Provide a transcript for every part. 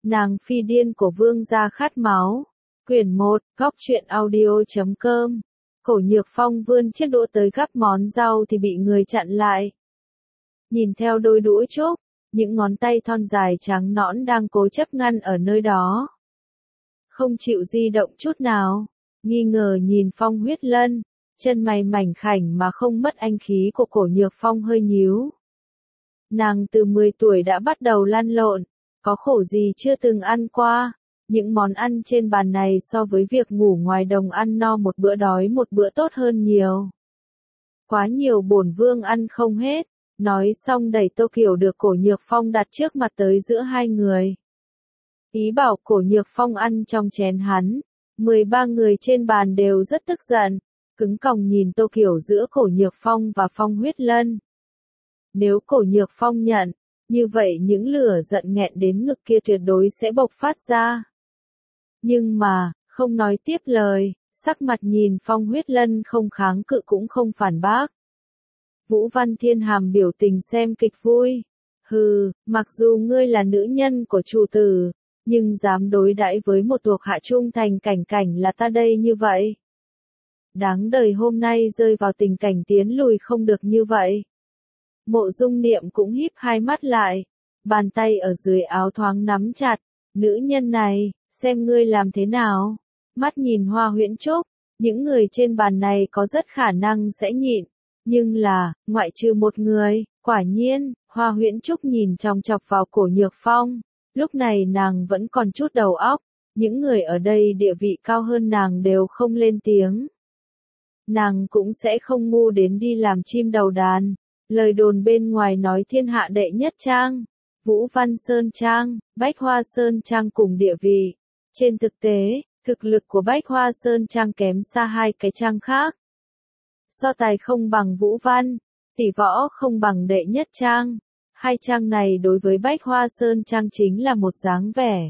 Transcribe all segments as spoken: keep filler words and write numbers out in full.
Nàng phi điên của vương gia khát máu. Quyển một, góc truyện audio.com. Cổ Nhược Phong vươn chiếc đũa tới gắp món rau thì bị người chặn lại. Nhìn theo đôi đũa trúc, những ngón tay thon dài trắng nõn đang cố chấp ngăn ở nơi đó. Không chịu di động chút nào, nghi ngờ nhìn Phong Huyết Lân, chân mày mảnh khảnh mà không mất anh khí của Cổ Nhược Phong hơi nhíu. Nàng từ mười tuổi đã bắt đầu lăn lộn, có khổ gì chưa từng ăn qua, những món ăn trên bàn này so với việc ngủ ngoài đồng ăn no một bữa đói một bữa tốt hơn nhiều. Quá nhiều bổn vương ăn không hết, nói xong đẩy tô kiểu được Cổ Nhược Phong đặt trước mặt tới giữa hai người. Ý bảo Cổ Nhược Phong ăn trong chén hắn, mười ba người trên bàn đều rất tức giận, cứng còng nhìn tô kiểu giữa Cổ Nhược Phong và Phong Huyết Lân. Nếu Cổ Nhược Phong nhận, như vậy những lửa giận nghẹn đến ngực kia tuyệt đối sẽ bộc phát ra. Nhưng mà, không nói tiếp lời, sắc mặt nhìn Phong Huyết Lân không kháng cự cũng không phản bác. Vũ Văn Thiên Hàm biểu tình xem kịch vui. Hừ, mặc dù ngươi là nữ nhân của chủ tử, nhưng dám đối đãi với một thuộc hạ trung thành cảnh cảnh là ta đây như vậy. Đáng đời hôm nay rơi vào tình cảnh tiến lùi không được như vậy. Mộ Dung Niệm cũng híp hai mắt lại, bàn tay ở dưới áo thoáng nắm chặt, nữ nhân này, xem ngươi làm thế nào. Mắt nhìn Hoa Huyễn Trúc, những người trên bàn này có rất khả năng sẽ nhịn, nhưng là, ngoại trừ một người, quả nhiên, Hoa Huyễn Trúc nhìn chòng chọc vào Cổ Nhược Phong, lúc này nàng vẫn còn chút đầu óc, những người ở đây địa vị cao hơn nàng đều không lên tiếng. Nàng cũng sẽ không ngu đến đi làm chim đầu đàn. Lời đồn bên ngoài nói thiên hạ đệ nhất trang, Vũ Văn Sơn Trang, Bách Hoa Sơn Trang cùng địa vị. Trên thực tế, thực lực của Bách Hoa Sơn Trang kém xa hai cái trang khác. So tài không bằng Vũ Văn, tỷ võ không bằng đệ nhất trang. Hai trang này đối với Bách Hoa Sơn Trang chính là một dáng vẻ.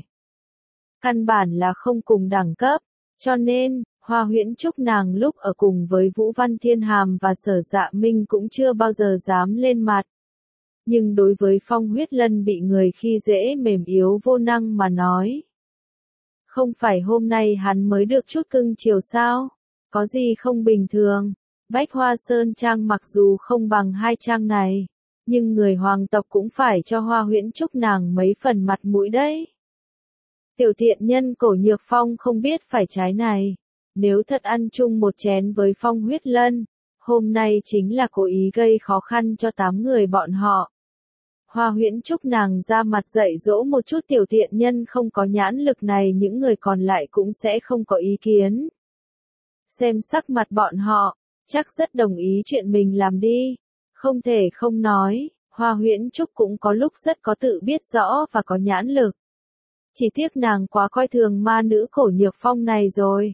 Căn bản là không cùng đẳng cấp, cho nên, Hoa Huyễn Trúc nàng lúc ở cùng với Vũ Văn Thiên Hàm và Sở Dạ Minh cũng chưa bao giờ dám lên mặt. Nhưng đối với Phong Huyết Lân bị người khi dễ mềm yếu vô năng mà nói. Không phải hôm nay hắn mới được chút cưng chiều sao? Có gì không bình thường? Bách Hoa Sơn Trang mặc dù không bằng hai trang này, nhưng người hoàng tộc cũng phải cho Hoa Huyễn Trúc nàng mấy phần mặt mũi đấy. Tiểu thiện nhân Cổ Nhược Phong không biết phải trái này. Nếu thật ăn chung một chén với Phong Huyết Lân, hôm nay chính là cố ý gây khó khăn cho tám người bọn họ. Hoa Huyễn Trúc nàng ra mặt dạy dỗ một chút tiểu thiện nhân không có nhãn lực này, những người còn lại cũng sẽ không có ý kiến. Xem sắc mặt bọn họ, chắc rất đồng ý chuyện mình làm đi. Không thể không nói, Hoa Huyễn Trúc cũng có lúc rất có tự biết rõ và có nhãn lực. Chỉ tiếc nàng quá coi thường ma nữ Cổ Nhược Phong này rồi.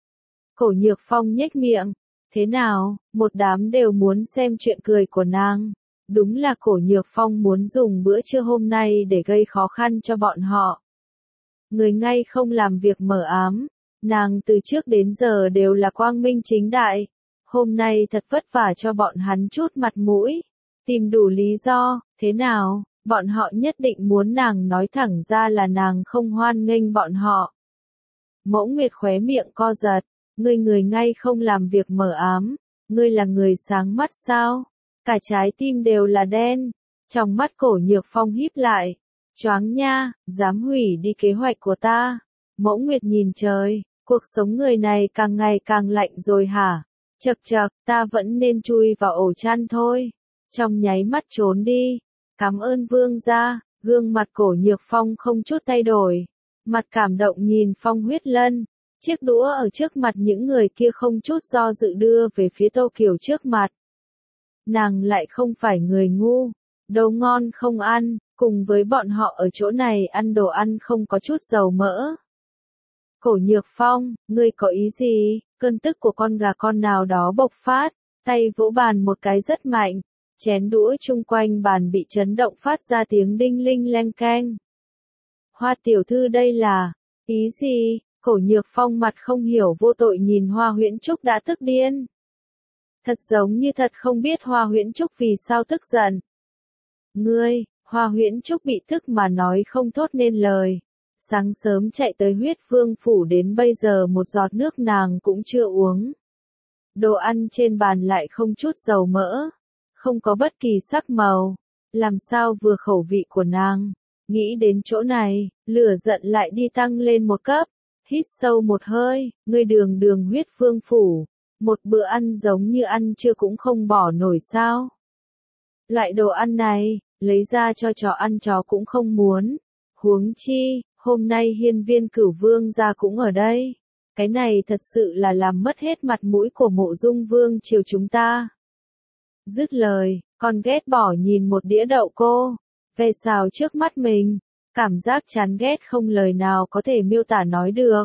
Cổ Nhược Phong nhếch miệng, thế nào, một đám đều muốn xem chuyện cười của nàng. Đúng là Cổ Nhược Phong muốn dùng bữa trưa hôm nay để gây khó khăn cho bọn họ. Người ngay không làm việc mờ ám, nàng từ trước đến giờ đều là quang minh chính đại. Hôm nay thật vất vả cho bọn hắn chút mặt mũi, tìm đủ lý do, thế nào, bọn họ nhất định muốn nàng nói thẳng ra là nàng không hoan nghênh bọn họ. Mẫu Nguyệt khóe miệng co giật. Ngươi người ngay không làm việc mờ ám, ngươi là người sáng mắt sao? Cả trái tim đều là đen. Trong mắt Cổ Nhược Phong híp lại. Choáng nha, dám hủy đi kế hoạch của ta. Mẫu Nguyệt nhìn trời, cuộc sống người này càng ngày càng lạnh rồi hả? Chậc chậc, ta vẫn nên chui vào ổ chăn thôi. Trong nháy mắt trốn đi. Cảm ơn vương gia, gương mặt Cổ Nhược Phong không chút thay đổi. Mặt cảm động nhìn Phong Huyết Lân. Chiếc đũa ở trước mặt những người kia không chút do dự đưa về phía Tô Kiều trước mặt. Nàng lại không phải người ngu, đồ ngon không ăn, cùng với bọn họ ở chỗ này ăn đồ ăn không có chút dầu mỡ. Cổ Nhược Phong, ngươi có ý gì? Cơn tức của con gà con nào đó bộc phát, tay vỗ bàn một cái rất mạnh, chén đũa chung quanh bàn bị chấn động phát ra tiếng đinh linh leng keng. Hoa tiểu thư đây là, ý gì? Cổ Nhược Phong mặt không hiểu vô tội nhìn Hoa Huyễn Trúc đã tức điên. Thật giống như thật không biết Hoa Huyễn Trúc vì sao tức giận. Ngươi, Hoa Huyễn Trúc bị tức mà nói không thốt nên lời. Sáng sớm chạy tới huyết vương phủ đến bây giờ một giọt nước nàng cũng chưa uống. Đồ ăn trên bàn lại không chút dầu mỡ, không có bất kỳ sắc màu, làm sao vừa khẩu vị của nàng. Nghĩ đến chỗ này, lửa giận lại đi tăng lên một cấp, hít sâu một hơi, ngươi đường đường huyết vương phủ, một bữa ăn giống như ăn trưa cũng không bỏ nổi sao. Loại đồ ăn này, lấy ra cho chó ăn chó cũng không muốn, huống chi, hôm nay hiên viên cửu vương gia cũng ở đây. Cái này thật sự là làm mất hết mặt mũi của mộ dung vương triều chúng ta. Dứt lời, con ghét bỏ nhìn một đĩa đậu cô, về xào trước mắt mình, cảm giác chán ghét không lời nào có thể miêu tả nói được.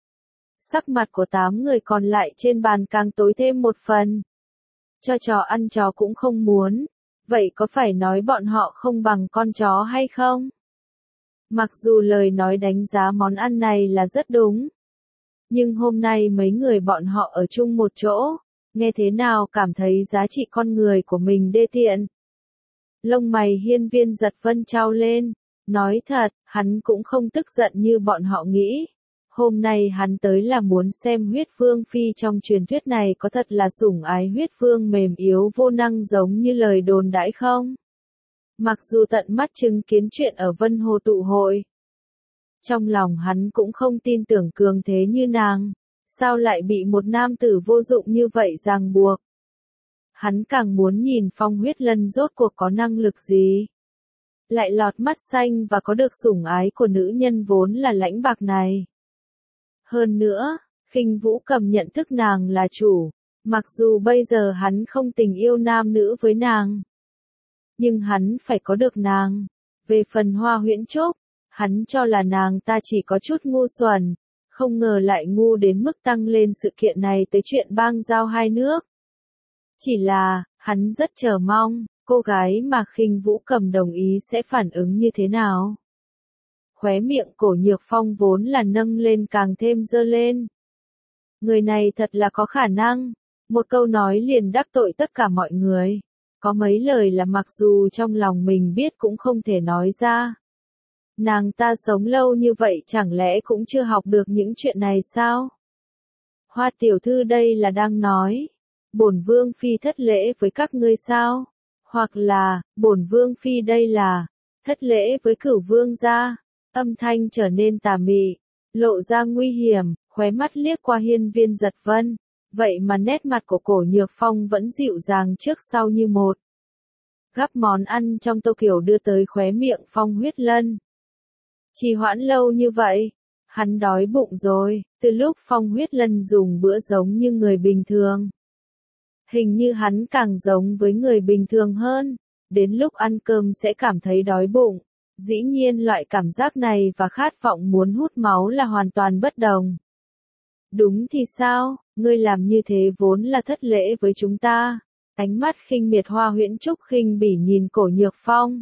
Sắc mặt của tám người còn lại trên bàn càng tối thêm một phần. Cho chó ăn chó cũng không muốn, vậy có phải nói bọn họ không bằng con chó hay không? Mặc dù lời nói đánh giá món ăn này là rất đúng, nhưng hôm nay mấy người bọn họ ở chung một chỗ, nghe thế nào cảm thấy giá trị con người của mình đê tiện. Lông mày hiên viên giật vân trao lên, nói thật, hắn cũng không tức giận như bọn họ nghĩ. Hôm nay hắn tới là muốn xem huyết vương phi trong truyền thuyết này có thật là sủng ái huyết vương mềm yếu vô năng giống như lời đồn đãi không. Mặc dù tận mắt chứng kiến chuyện ở Vân Hồ tụ hội, trong lòng hắn cũng không tin tưởng cường thế như nàng, sao lại bị một nam tử vô dụng như vậy ràng buộc. Hắn càng muốn nhìn Phong Huyết Lân rốt cuộc có năng lực gì. Lại lọt mắt xanh và có được sủng ái của nữ nhân vốn là lãnh bạc này. Hơn nữa, Khinh Vũ Cầm nhận thức nàng là chủ, mặc dù bây giờ hắn không tình yêu nam nữ với nàng, nhưng hắn phải có được nàng. Về phần Hoa Huyễn Trúc, hắn cho là nàng ta chỉ có chút ngu xuẩn, không ngờ lại ngu đến mức tăng lên sự kiện này tới chuyện bang giao hai nước. Chỉ là, hắn rất chờ mong, cô gái mà Khinh Vũ Cầm đồng ý sẽ phản ứng như thế nào. Khóe miệng Cổ Nhược Phong vốn là nâng lên càng thêm dơ lên. Người này thật là có khả năng, một câu nói liền đắc tội tất cả mọi người. Có mấy lời là mặc dù trong lòng mình biết cũng không thể nói ra. Nàng ta sống lâu như vậy chẳng lẽ cũng chưa học được những chuyện này sao? Hoa tiểu thư đây là đang nói, bổn vương phi thất lễ với các ngươi sao? Hoặc là, bổn vương phi đây là, thất lễ với cửu vương gia. Âm thanh trở nên tà mị, lộ ra nguy hiểm, khóe mắt liếc qua hiên viên giật vân. Vậy mà nét mặt của Cổ Nhược Phong vẫn dịu dàng trước sau như một. Gắp món ăn trong tô kiểu đưa tới khóe miệng Phong Huyết Lân. Trì hoãn lâu như vậy, hắn đói bụng rồi, từ lúc Phong Huyết Lân dùng bữa giống như người bình thường. Hình như hắn càng giống với người bình thường hơn, đến lúc ăn cơm sẽ cảm thấy đói bụng. Dĩ nhiên loại cảm giác này và khát vọng muốn hút máu là hoàn toàn bất đồng. Đúng thì sao, ngươi làm như thế vốn là thất lễ với chúng ta. Ánh mắt khinh miệt Hoa Huyễn Trúc khinh bỉ nhìn Cổ Nhược Phong.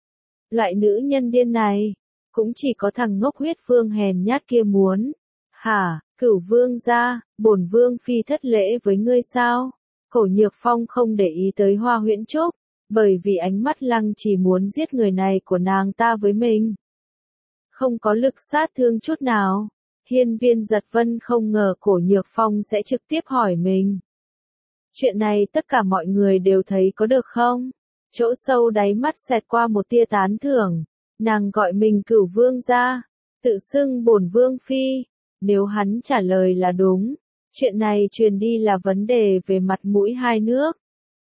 Loại nữ nhân điên này, cũng chỉ có thằng ngốc huyết vương hèn nhát kia muốn. Hả, cửu vương gia, bổn vương phi thất lễ với ngươi sao? Cổ Nhược Phong không để ý tới Hoa Huyễn Trúc, bởi vì ánh mắt lăng chỉ muốn giết người này của nàng ta với mình. Không có lực sát thương chút nào. Hiên viên giật vân không ngờ Cổ Nhược Phong sẽ trực tiếp hỏi mình. Chuyện này tất cả mọi người đều thấy có được không? Chỗ sâu đáy mắt xẹt qua một tia tán thưởng. Nàng gọi mình cửu vương gia, tự xưng bổn vương phi. Nếu hắn trả lời là đúng, chuyện này truyền đi là vấn đề về mặt mũi hai nước.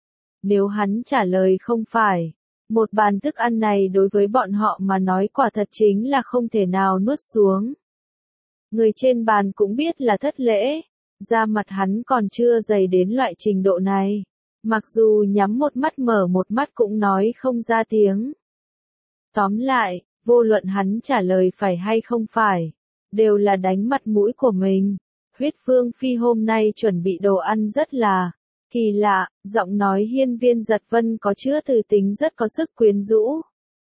Nếu hắn trả lời không phải, một bàn thức ăn này đối với bọn họ mà nói quả thật chính là không thể nào nuốt xuống. Người trên bàn cũng biết là thất lễ, da mặt hắn còn chưa dày đến loại trình độ này. Mặc dù nhắm một mắt mở một mắt cũng nói không ra tiếng. Tóm lại, vô luận hắn trả lời phải hay không phải, đều là đánh mặt mũi của mình. Huyết Vương Phi hôm nay chuẩn bị đồ ăn rất là kỳ lạ, giọng nói hiên viên giật vân có chứa từ tính rất có sức quyến rũ.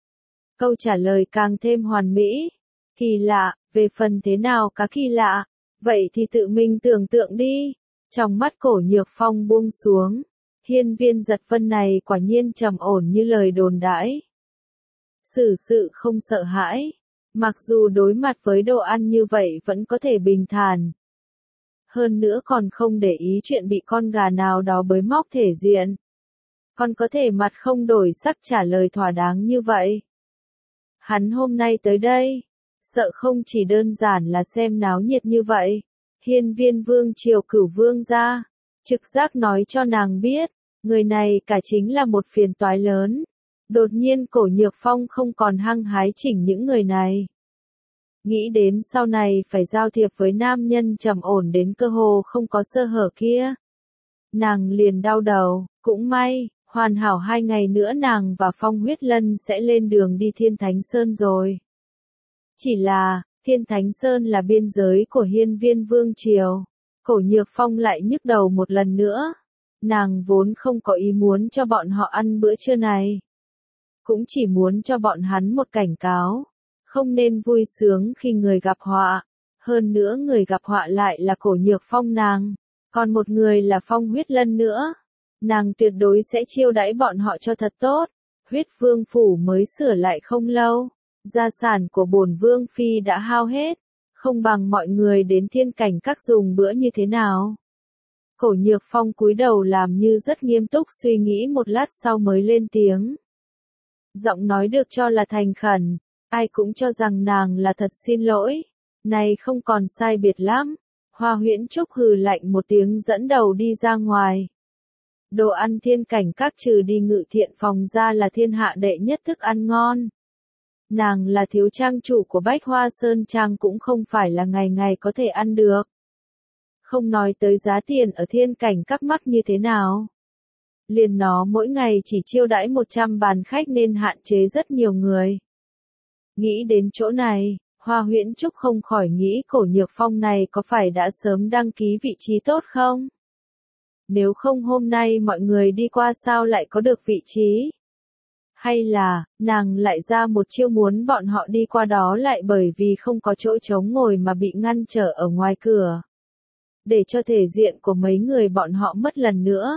Câu trả lời càng thêm hoàn mỹ. Kỳ lạ, về phần thế nào cá kỳ lạ, vậy thì tự mình tưởng tượng đi. Trong mắt Cổ Nhược Phong buông xuống, hiên viên giật vân này quả nhiên trầm ổn như lời đồn đãi. Xử sự không sợ hãi, Mặc dù đối mặt với đồ ăn như vậy vẫn có thể bình thản. Hơn nữa còn không để ý chuyện bị con gà nào đó bới móc thể diện. Còn có thể mặt không đổi sắc trả lời thỏa đáng như vậy. Hắn hôm nay tới đây, sợ không chỉ đơn giản là xem náo nhiệt như vậy. Hiên Viên Vương Triều Cửu Vương gia, trực giác nói cho nàng biết, người này cả chính là một phiền toái lớn. Đột nhiên Cổ Nhược Phong không còn hăng hái chỉnh những người này. Nghĩ đến sau này phải giao thiệp với nam nhân trầm ổn đến cơ hồ không có sơ hở kia. Nàng liền đau đầu, cũng may, hoàn hảo hai ngày nữa nàng và Phong Huyết Lân sẽ lên đường đi Thiên Thánh Sơn rồi. Chỉ là, Thiên Thánh Sơn là biên giới của Hiên Viên Vương Triều. Cổ Nhược Phong lại nhức đầu một lần nữa. Nàng vốn không có ý muốn cho bọn họ ăn bữa trưa này. Cũng chỉ muốn cho bọn hắn một cảnh cáo. Không nên vui sướng khi người gặp họa. Hơn nữa người gặp họa lại là Cổ Nhược Phong nàng. Còn một người là Phong Huyết Lân nữa. Nàng tuyệt đối sẽ chiêu đãi bọn họ cho thật tốt. Huyết Vương Phủ mới sửa lại không lâu. Gia sản của bổn Vương Phi đã hao hết. Không bằng mọi người đến Thiên Cảnh Các dùng bữa như thế nào. Cổ Nhược Phong cúi đầu làm như rất nghiêm túc suy nghĩ một lát sau mới lên tiếng. Giọng nói được cho là thành khẩn. Ai cũng cho rằng nàng là thật xin lỗi. Này không còn sai biệt lắm. Hoa Huyễn Trúc hừ lạnh một tiếng dẫn đầu đi ra ngoài. Đồ ăn Thiên Cảnh Các trừ đi Ngự Thiện Phòng ra là thiên hạ đệ nhất thức ăn ngon. Nàng là thiếu trang chủ của Bách Hoa Sơn Trang cũng không phải là ngày ngày có thể ăn được. Không nói tới giá tiền ở Thiên Cảnh Các mắc như thế nào. Liền nó mỗi ngày chỉ chiêu đãi một trăm bàn khách nên hạn chế rất nhiều người. Nghĩ đến chỗ này, Hoa Huyễn Trúc không khỏi nghĩ Cổ Nhược Phong này có phải đã sớm đăng ký vị trí tốt không? Nếu không hôm nay mọi người đi qua sao lại có được vị trí? Hay là, nàng lại ra một chiêu muốn bọn họ đi qua đó lại bởi vì không có chỗ trống ngồi mà bị ngăn trở ở ngoài cửa. Để cho thể diện của mấy người bọn họ mất lần nữa.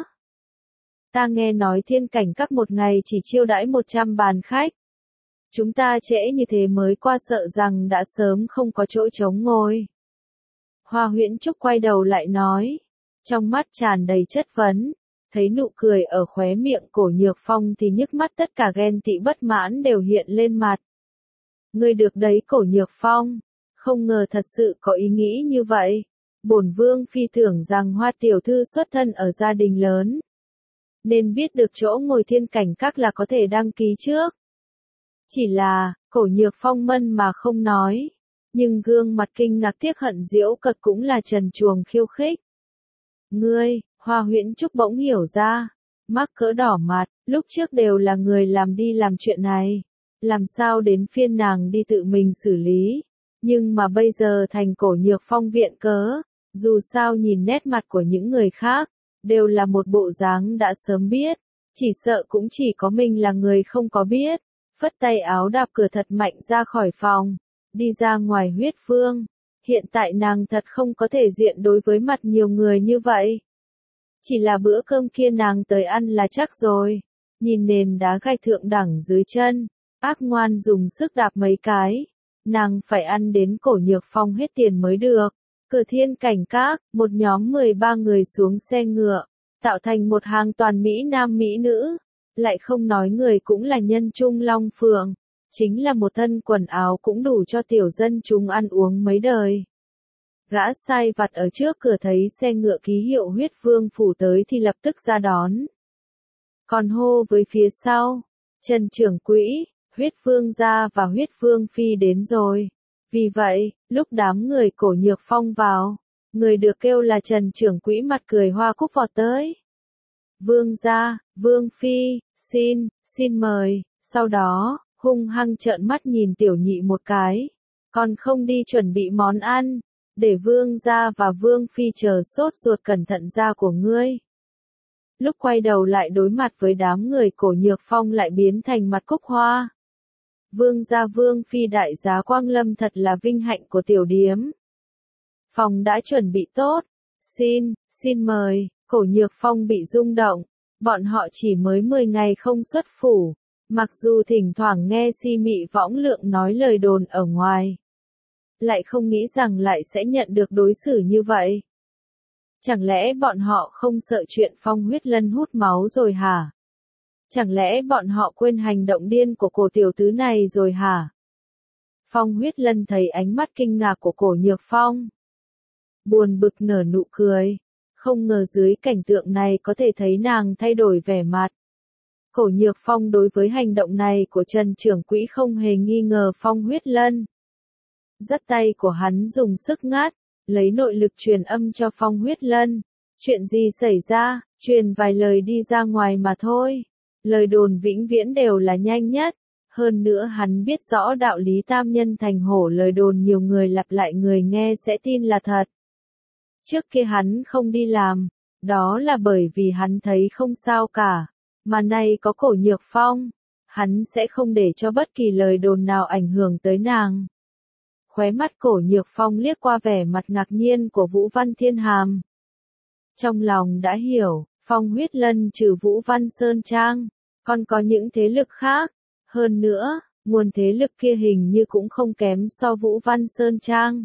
Ta nghe nói Thiên Cảnh Các một ngày chỉ chiêu đãi một trăm bàn khách. Chúng ta trễ như thế mới qua sợ rằng đã sớm không có chỗ trống ngồi. Hoa Huyễn Trúc quay đầu lại nói. Trong mắt tràn đầy chất vấn. Thấy nụ cười ở khóe miệng Cổ Nhược Phong thì nhức mắt tất cả ghen tị bất mãn đều hiện lên mặt. Ngươi được đấy Cổ Nhược Phong. Không ngờ thật sự có ý nghĩ như vậy. Bổn Vương Phi tưởng rằng Hoa tiểu thư xuất thân ở gia đình lớn. Nên biết được chỗ ngồi Thiên Cảnh Các là có thể đăng ký trước. Chỉ là, Cổ Nhược Phong mân mà không nói. Nhưng gương mặt kinh ngạc tiếc hận giễu cợt cũng là trần truồng khiêu khích. Ngươi, Hoa Huyễn Trúc bỗng hiểu ra. Mắc cỡ đỏ mặt, lúc trước đều là người làm đi làm chuyện này. Làm sao đến phiên nàng đi tự mình xử lý. Nhưng mà bây giờ thành Cổ Nhược Phong viện cớ. Dù sao nhìn nét mặt của những người khác. Đều là một bộ dáng đã sớm biết. Chỉ sợ cũng chỉ có mình là người không có biết. Phất tay áo đạp cửa thật mạnh ra khỏi phòng. Đi ra ngoài Huyết Vương. Hiện tại nàng thật không có thể diện đối với mặt nhiều người như vậy. Chỉ là bữa cơm kia nàng tới ăn là chắc rồi. Nhìn nền đá gạch thượng đẳng dưới chân. Ác ngoan dùng sức đạp mấy cái. Nàng phải ăn đến Cổ Nhược Phong hết tiền mới được. Cửa Thiên Cảnh Các, một nhóm mười ba người xuống xe ngựa. Tạo thành một hàng toàn Mỹ Nam Mỹ Nữ. Lại không nói người cũng là nhân trung long phượng. Chính là một thân quần áo cũng đủ cho tiểu dân chúng ăn uống mấy đời. Gã sai vặt ở trước cửa thấy xe ngựa ký hiệu Huyết Vương Phủ tới thì lập tức ra đón. Còn hô với phía sau, Trần trưởng quỹ, Huyết Vương gia và Huyết Vương Phi đến rồi. Vì vậy, lúc đám người Cổ Nhược Phong vào, người được kêu là Trần trưởng quỹ mặt cười hoa cúc vọt tới. Vương gia, Vương Phi, xin, xin mời, sau đó, hung hăng trợn mắt nhìn tiểu nhị một cái. Còn không đi chuẩn bị món ăn, để Vương gia và Vương Phi chờ sốt ruột cẩn thận ra của ngươi. Lúc quay đầu lại đối mặt với đám người Cổ Nhược Phong lại biến thành mặt cúc hoa. Vương gia Vương Phi đại giá quang lâm thật là vinh hạnh của tiểu điếm. Phòng đã chuẩn bị tốt. Xin, xin mời, Cổ Nhược Phong bị rung động. Bọn họ chỉ mới mười ngày không xuất phủ. Mặc dù thỉnh thoảng nghe si mị võng lượng nói lời đồn ở ngoài, lại không nghĩ rằng lại sẽ nhận được đối xử như vậy. Chẳng lẽ bọn họ không sợ chuyện Phong Huyết Lân hút máu rồi hả? Chẳng lẽ bọn họ quên hành động điên của cổ tiểu tứ này rồi hả? Phong Huyết Lân thấy ánh mắt kinh ngạc của Cổ Nhược Phong, buồn bực nở nụ cười, không ngờ dưới cảnh tượng này có thể thấy nàng thay đổi vẻ mặt. Cổ Nhược Phong đối với hành động này của Trần trưởng quỹ không hề nghi ngờ Phong Huyết Lân. Dắt tay của hắn dùng sức ngắt, lấy nội lực truyền âm cho Phong Huyết Lân. Chuyện gì xảy ra, truyền vài lời đi ra ngoài mà thôi. Lời đồn vĩnh viễn đều là nhanh nhất. Hơn nữa hắn biết rõ đạo lý tam nhân thành hổ, lời đồn nhiều người lặp lại người nghe sẽ tin là thật. Trước kia hắn không đi làm, đó là bởi vì hắn thấy không sao cả. Mà nay có Cổ Nhược Phong, hắn sẽ không để cho bất kỳ lời đồn nào ảnh hưởng tới nàng. Khóe mắt Cổ Nhược Phong liếc qua vẻ mặt ngạc nhiên của Vũ Văn Thiên Hàm. Trong lòng đã hiểu, Phong Huyết Lân trừ Vũ Văn Sơn Trang, còn có những thế lực khác. Hơn nữa, nguồn thế lực kia hình như cũng không kém so Vũ Văn Sơn Trang.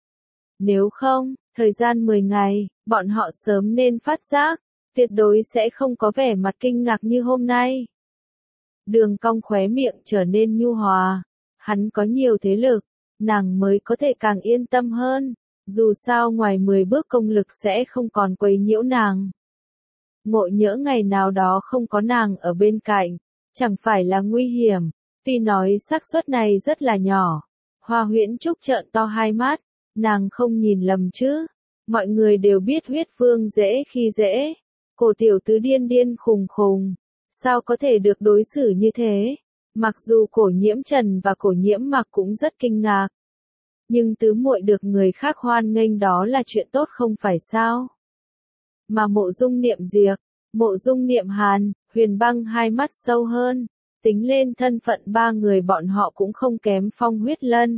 Nếu không, thời gian mười ngày, bọn họ sớm nên phát giác, tuyệt đối sẽ không có vẻ mặt kinh ngạc như hôm nay. Đường cong khóe miệng trở nên nhu hòa. Hắn có nhiều thế lực, nàng mới có thể càng yên tâm hơn. Dù sao ngoài mười bước công lực sẽ không còn quấy nhiễu nàng. Ngộ nhỡ ngày nào đó không có nàng ở bên cạnh, chẳng phải là nguy hiểm. Tuy nói xác suất này rất là nhỏ. Hoa Huyễn Trúc trợn to hai mắt, nàng không nhìn lầm chứ. Mọi người đều biết huyết vương dễ khi dễ. Cổ tiểu tứ điên điên khùng khùng, sao có thể được đối xử như thế? Mặc dù Cổ Nhiễm Trần và Cổ Nhiễm Mặc cũng rất kinh ngạc, nhưng tứ muội được người khác hoan nghênh đó là chuyện tốt không phải sao? Mà Mộ Dung Niệm Diệp, Mộ Dung Niệm Hàn, Huyền Băng hai mắt sâu hơn, tính lên thân phận ba người bọn họ cũng không kém Phong Huyết Lân.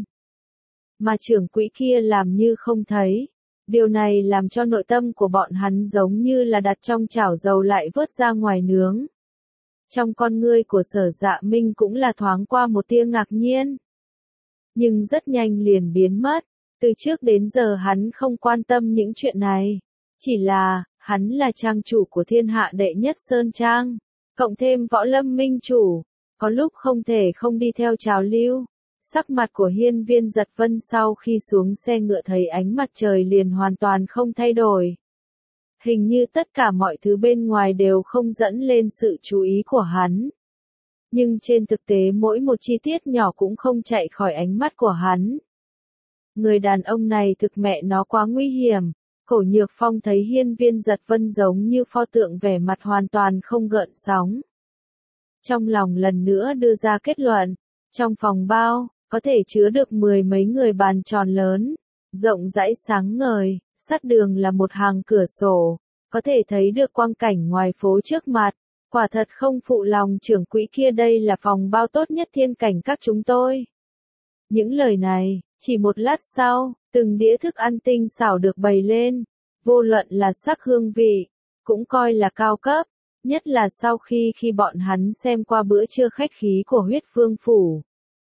Mà trưởng quỹ kia làm như không thấy. Điều này làm cho nội tâm của bọn hắn giống như là đặt trong chảo dầu lại vớt ra ngoài nướng. Trong con ngươi của Sở Dạ Minh cũng là thoáng qua một tia ngạc nhiên. Nhưng rất nhanh liền biến mất. Từ trước đến giờ hắn không quan tâm những chuyện này. Chỉ là, hắn là trang chủ của thiên hạ đệ nhất Sơn Trang. Cộng thêm Võ Lâm Minh chủ. Có lúc không thể không đi theo trào lưu. Sắc mặt của Hiên Viên Giật Vân sau khi xuống xe ngựa thấy ánh mặt trời liền hoàn toàn không thay đổi. Hình như tất cả mọi thứ bên ngoài đều không dẫn lên sự chú ý của hắn. Nhưng trên thực tế mỗi một chi tiết nhỏ cũng không chạy khỏi ánh mắt của hắn. Người đàn ông này thực mẹ nó quá nguy hiểm. Cổ Nhược Phong thấy Hiên Viên Giật Vân giống như pho tượng vẻ mặt hoàn toàn không gợn sóng. Trong lòng lần nữa đưa ra kết luận, trong phòng bao, có thể chứa được mười mấy người bàn tròn lớn, rộng rãi sáng ngời, sát đường là một hàng cửa sổ, có thể thấy được quang cảnh ngoài phố trước mặt. Quả thật không phụ lòng trưởng quỹ kia, đây là phòng bao tốt nhất thiên cảnh các chúng tôi. Những lời này, chỉ một lát sau, từng đĩa thức ăn tinh xảo được bày lên, vô luận là sắc hương vị, cũng coi là cao cấp, nhất là sau khi khi bọn hắn xem qua bữa trưa khách khí của huyết vương phủ.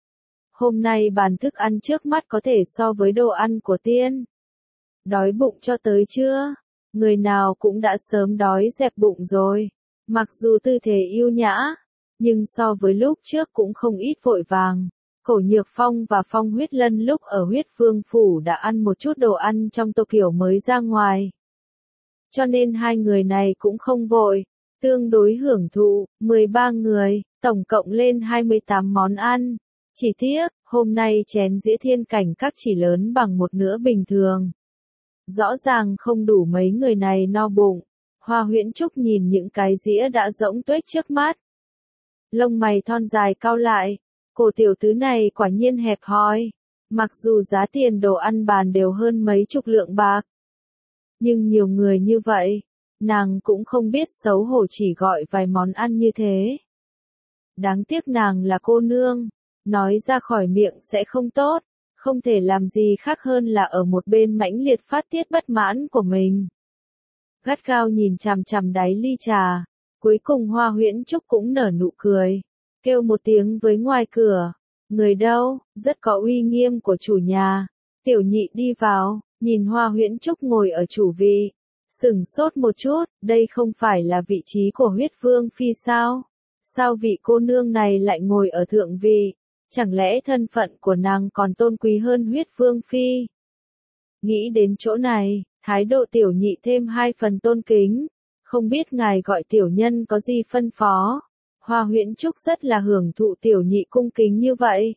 Hôm nay bàn thức ăn trước mắt có thể so với đồ ăn của tiên. Đói bụng cho tới chưa? Người nào cũng đã sớm đói dẹp bụng rồi. Mặc dù tư thế yêu nhã, nhưng so với lúc trước cũng không ít vội vàng. Cổ Nhược Phong và Phong Huyết Lân lúc ở huyết vương phủ đã ăn một chút đồ ăn trong tô kiểu mới ra ngoài. Cho nên hai người này cũng không vội, tương đối hưởng thụ, mười ba người, tổng cộng lên hai mươi tám món ăn. Chỉ tiếc, hôm nay chén dĩa thiên cảnh các chỉ lớn bằng một nửa bình thường. Rõ ràng không đủ mấy người này no bụng. Hoa Huyễn Trúc nhìn những cái dĩa đã rỗng tuếch trước mắt. Lông mày thon dài cau lại, cổ tiểu tứ này quả nhiên hẹp hòi. Mặc dù giá tiền đồ ăn bàn đều hơn mấy chục lượng bạc. Nhưng nhiều người như vậy, nàng cũng không biết xấu hổ chỉ gọi vài món ăn như thế. Đáng tiếc nàng là cô nương. Nói ra khỏi miệng sẽ không tốt, không thể làm gì khác hơn là ở một bên mãnh liệt phát tiết bất mãn của mình. Gắt gao nhìn chằm chằm đáy ly trà, cuối cùng Hoa Huyễn Trúc cũng nở nụ cười. kêu một tiếng với ngoài cửa. Người đâu? Rất có uy nghiêm của chủ nhà. Tiểu nhị đi vào, nhìn Hoa Huyễn Trúc ngồi ở chủ vị. Sửng sốt một chút, đây không phải là vị trí của huyết vương phi sao? Sao vị cô nương này lại ngồi ở thượng vị? Chẳng lẽ thân phận của nàng còn tôn quý hơn huyết vương phi? Nghĩ đến chỗ này, thái độ tiểu nhị thêm hai phần tôn kính. Không biết ngài gọi tiểu nhân có gì phân phó? Hoa Huyễn Trúc rất là hưởng thụ tiểu nhị cung kính như vậy.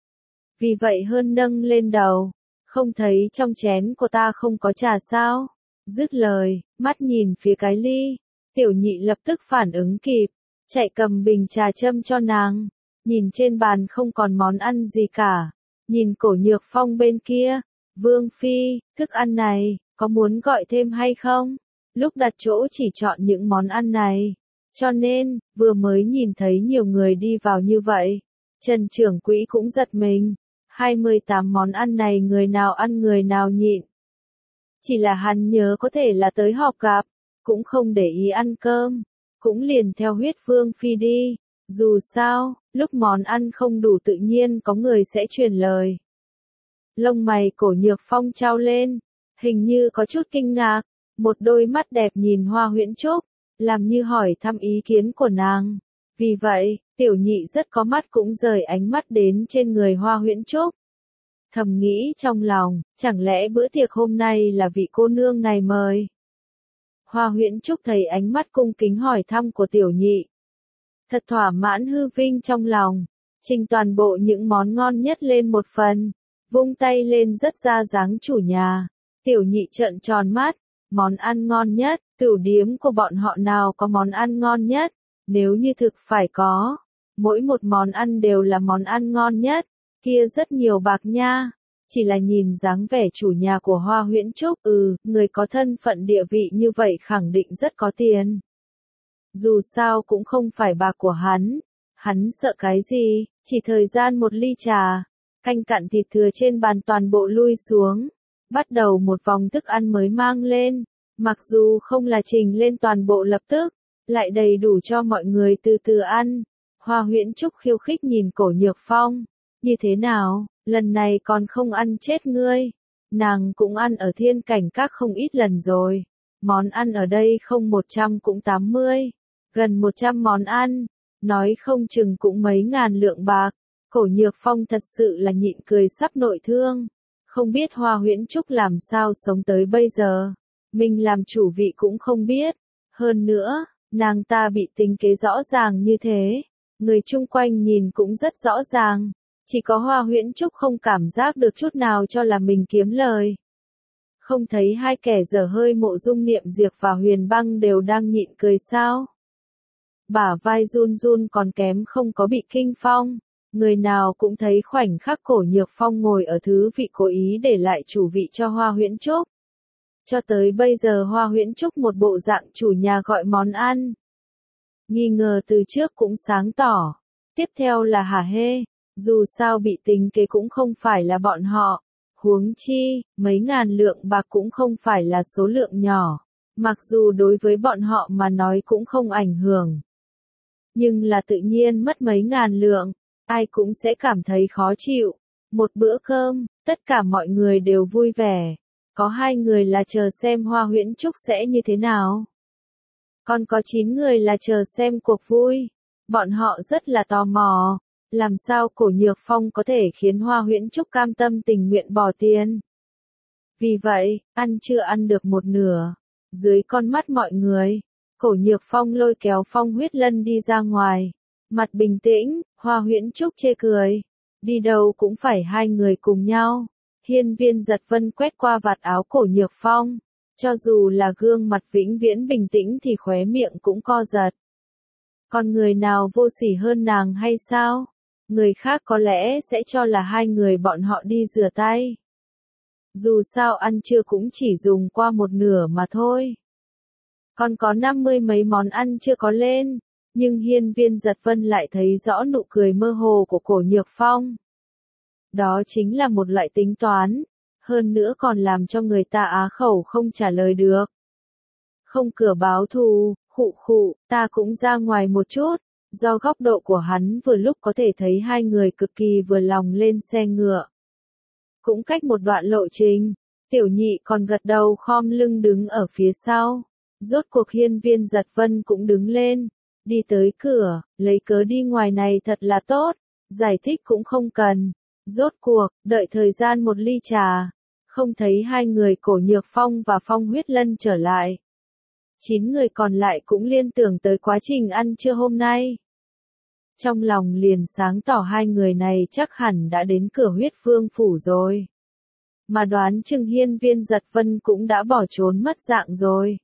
Vì vậy hơn nâng lên đầu. Không thấy trong chén của ta không có trà sao? Dứt lời, mắt nhìn phía cái ly. Tiểu nhị lập tức phản ứng kịp. Chạy cầm bình trà châm cho nàng. Nhìn trên bàn không còn món ăn gì cả. Nhìn Cổ Nhược Phong bên kia. Vương phi, thức ăn này, có muốn gọi thêm hay không? Lúc đặt chỗ chỉ chọn những món ăn này. Cho nên, vừa mới nhìn thấy nhiều người đi vào như vậy. Trần trưởng quỹ cũng giật mình. hai mươi tám món ăn này người nào ăn người nào nhịn. Chỉ là hắn nhớ có thể là tới họp gặp. Cũng không để ý ăn cơm. Cũng liền theo huyết vương phi đi. Dù sao, lúc món ăn không đủ tự nhiên có người sẽ truyền lời. Lông mày Cổ Nhược Phong trao lên. Hình như có chút kinh ngạc. Một đôi mắt đẹp nhìn Hoa Huyễn Trúc. Làm như hỏi thăm ý kiến của nàng. Vì vậy, tiểu nhị rất có mắt cũng rời ánh mắt đến trên người Hoa Huyễn Trúc. Thầm nghĩ trong lòng, chẳng lẽ bữa tiệc hôm nay là vị cô nương này mời? Hoa Huyễn Trúc thấy ánh mắt cung kính hỏi thăm của tiểu nhị. Thật thỏa mãn hư vinh trong lòng, trình toàn bộ những món ngon nhất lên một phần, vung tay lên rất ra dáng chủ nhà. Tiểu nhị trợn tròn mắt, món ăn ngon nhất, tửu điếm của bọn họ nào có món ăn ngon nhất, nếu như thực phải có, mỗi một món ăn đều là món ăn ngon nhất, kia rất nhiều bạc nha. Chỉ là nhìn dáng vẻ chủ nhà của Hoa Huyễn Trúc, ừ, người có thân phận địa vị như vậy khẳng định rất có tiền. Dù sao cũng không phải bạc của hắn, hắn sợ cái gì, chỉ thời gian một ly trà, canh cặn thịt thừa trên bàn toàn bộ lui xuống, bắt đầu một vòng thức ăn mới mang lên, mặc dù không là trình lên toàn bộ lập tức, lại đầy đủ cho mọi người từ từ ăn. Hoa Huyễn Trúc khiêu khích nhìn Cổ Nhược Phong, như thế nào, lần này còn không ăn chết ngươi, nàng cũng ăn ở Thiên Cảnh Các không ít lần rồi, món ăn ở đây không một trăm cũng tám mươi, gần một trăm món ăn, nói không chừng cũng mấy ngàn lượng bạc. Cổ Nhược Phong thật sự là nhịn cười sắp nội thương, không biết Hoa Huyễn Trúc làm sao sống tới bây giờ, mình làm chủ vị cũng không biết, hơn nữa, nàng ta bị tính kế rõ ràng như thế, người chung quanh nhìn cũng rất rõ ràng, chỉ có Hoa Huyễn Trúc không cảm giác được chút nào cho là mình kiếm lời. Không thấy hai kẻ dở hơi Mộ Dung Niệm Diệp và Huyền Băng đều đang nhịn cười sao? Bả vai run run còn kém không có bị kinh phong. Người nào cũng thấy khoảnh khắc Cổ Nhược Phong ngồi ở thứ vị cố ý để lại chủ vị cho Hoa Huyễn Trúc. Cho tới bây giờ Hoa Huyễn Trúc một bộ dạng chủ nhà gọi món ăn. Nghi ngờ từ trước cũng sáng tỏ. Tiếp theo là hả hê, dù sao bị tính kế cũng không phải là bọn họ. Huống chi, mấy ngàn lượng bạc cũng không phải là số lượng nhỏ. Mặc dù đối với bọn họ mà nói cũng không ảnh hưởng. Nhưng là tự nhiên mất mấy ngàn lượng. Ai cũng sẽ cảm thấy khó chịu. Một bữa cơm, tất cả mọi người đều vui vẻ. Có hai người là chờ xem Hoa Huyễn Trúc sẽ như thế nào. Còn có chín người là chờ xem cuộc vui. Bọn họ rất là tò mò. Làm sao Cổ Nhược Phong có thể khiến Hoa Huyễn Trúc cam tâm tình nguyện bỏ tiền. Vì vậy, ăn chưa ăn được một nửa. Dưới con mắt mọi người, Cổ Nhược Phong lôi kéo Phong Huyết Lân đi ra ngoài. Mặt bình tĩnh, Hoa Huyễn Trúc chê cười. Đi đâu cũng phải hai người cùng nhau. Hiên Viên Giật Vân quét qua vạt áo Cổ Nhược Phong. Cho dù là gương mặt vĩnh viễn bình tĩnh thì khóe miệng cũng co giật. Còn người nào vô sỉ hơn nàng hay sao? Người khác có lẽ sẽ cho là hai người bọn họ đi rửa tay. Dù sao ăn trưa cũng chỉ dùng qua một nửa mà thôi. Còn có năm mươi mấy món ăn chưa có lên. Nhưng Hiên Viên Giật Vân lại thấy rõ nụ cười mơ hồ của Cổ Nhược Phong. Đó chính là một loại tính toán, hơn nữa còn làm cho người ta á khẩu không trả lời được. Không cửa báo thù, khụ khụ, ta cũng ra ngoài một chút, Do góc độ của hắn vừa lúc có thể thấy hai người cực kỳ vừa lòng lên xe ngựa. Cũng cách một đoạn lộ trình, tiểu nhị còn gật đầu khom lưng đứng ở phía sau. Rốt cuộc hiên viên giật vân cũng đứng lên, đi tới cửa, lấy cớ đi ngoài này thật là tốt, giải thích cũng không cần. Rốt cuộc, đợi thời gian một ly trà, không thấy hai người Cổ Nhược Phong và Phong Huyết Lân trở lại. Chín người còn lại cũng liên tưởng tới quá trình ăn trưa hôm nay. Trong lòng liền sáng tỏ hai người này chắc hẳn đã đến cửa Huyết Vương phủ rồi. Mà đoán chừng hiên viên giật vân cũng đã bỏ trốn mất dạng rồi.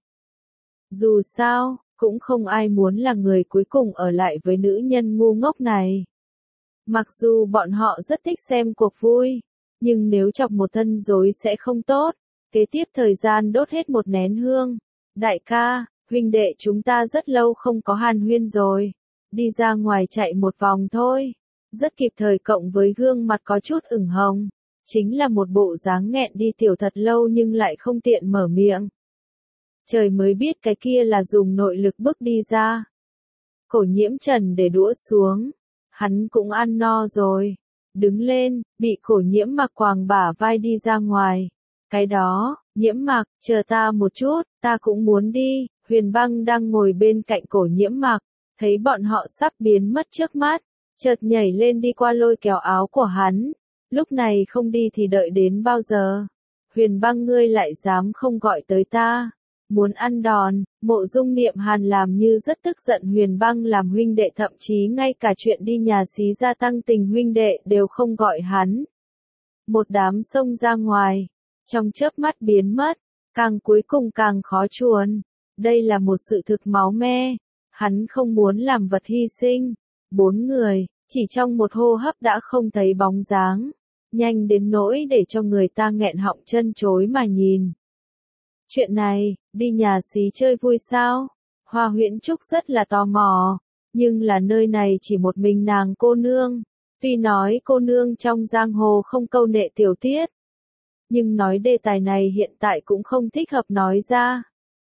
Dù sao, cũng không ai muốn là người cuối cùng ở lại với nữ nhân ngu ngốc này. Mặc dù bọn họ rất thích xem cuộc vui, nhưng nếu chọc một thân rối sẽ không tốt. Kế tiếp thời gian đốt hết một nén hương. Đại ca, huynh đệ chúng ta rất lâu không có hàn huyên rồi. Đi ra ngoài chạy một vòng thôi. Rất kịp thời cộng với gương mặt có chút ửng hồng. Chính là một bộ dáng nghẹn đi tiểu thật lâu nhưng lại không tiện mở miệng. Trời mới biết cái kia là dùng nội lực bước đi ra. Cổ Nhiễm Trần để đũa xuống. Hắn cũng ăn no rồi. Đứng lên, bị Cổ Nhiễm Mặc quàng bả vai đi ra ngoài. Cái đó, Nhiễm Mặc, chờ ta một chút, ta cũng muốn đi. Huyền Băng đang ngồi bên cạnh Cổ Nhiễm Mặc, thấy bọn họ sắp biến mất trước mắt, chợt nhảy lên đi qua lôi kéo áo của hắn. Lúc này không đi thì đợi đến bao giờ? Huyền Băng ngươi lại dám không gọi tới ta? Muốn ăn đòn. Mộ Dung Niệm Hàn làm như rất tức giận Huyền Băng làm huynh đệ, thậm chí ngay cả chuyện đi nhà xí gia tăng tình huynh đệ đều không gọi hắn. Một đám xông ra ngoài, trong chớp mắt biến mất, càng cuối cùng càng khó chuồn. Đây là một sự thực máu me, hắn không muốn làm vật hy sinh. Bốn người, chỉ trong một hô hấp đã không thấy bóng dáng, nhanh đến nỗi để cho người ta nghẹn họng chân chối mà nhìn. Chuyện này, đi nhà xí chơi vui sao? Hoa Huyễn Trúc rất là tò mò, nhưng là nơi này chỉ một mình nàng cô nương. Tuy nói cô nương trong giang hồ không câu nệ tiểu tiết, nhưng nói đề tài này hiện tại cũng không thích hợp nói ra.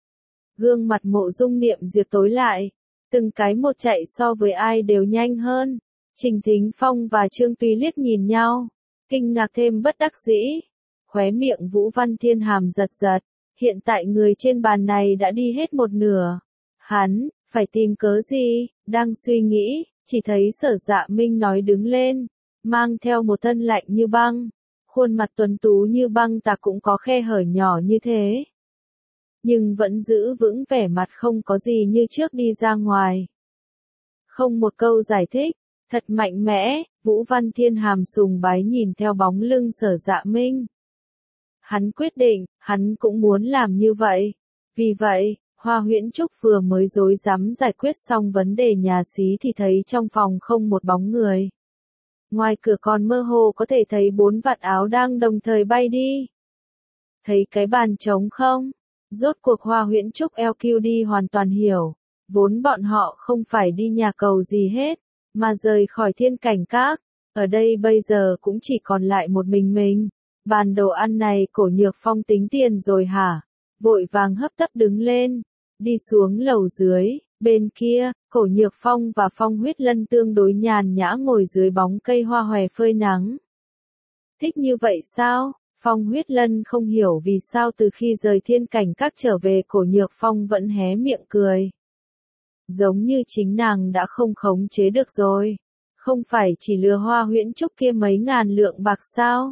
Gương mặt Mộ Dung Niệm Diệp tối lại, từng cái một chạy so với ai đều nhanh hơn. Trình Thính Phong và Trương Tuy liếc nhìn nhau, kinh ngạc thêm bất đắc dĩ. Khóe miệng Vũ Văn Thiên Hàm giật giật, hiện tại người trên bàn này đã đi hết một nửa. Hắn, phải tìm cớ gì? Đang suy nghĩ, chỉ thấy Sở Dạ Minh nói đứng lên, mang theo một thân lạnh như băng. Khuôn mặt tuấn tú như băng tạc cũng có khe hở nhỏ như thế, nhưng vẫn giữ vững vẻ mặt không có gì như trước đi ra ngoài. Không một câu giải thích, thật mạnh mẽ. Vũ Văn Thiên Hàm sùng bái nhìn theo bóng lưng Sở Dạ Minh. Hắn quyết định, hắn cũng muốn làm như vậy. Vì vậy, Hoa Huyễn Trúc vừa mới rối rắm giải quyết xong vấn đề nhà xí thì thấy trong phòng không một bóng người. Ngoài cửa còn mơ hồ có thể thấy bốn vạt áo đang đồng thời bay đi. Thấy cái bàn trống không? Rốt cuộc Hoa Huyễn Trúc lờ quy đê hoàn toàn hiểu. Vốn bọn họ không phải đi nhà cầu gì hết, mà rời khỏi Thiên Cảnh Các. Ở đây bây giờ cũng chỉ còn lại một mình mình. Bàn đồ ăn này Cổ Nhược Phong tính tiền rồi hả? Vội vàng hấp tấp đứng lên, đi xuống lầu dưới. Bên kia, Cổ Nhược Phong và Phong Huyết Lân tương đối nhàn nhã ngồi dưới bóng cây hoa hòe phơi nắng. Thích như vậy sao? Phong Huyết Lân không hiểu vì sao từ khi rời Thiên Cảnh Các trở về Cổ Nhược Phong vẫn hé miệng cười. Giống như chính nàng đã không khống chế được rồi. Không phải chỉ lừa Hoa Huyễn Trúc kia mấy ngàn lượng bạc sao?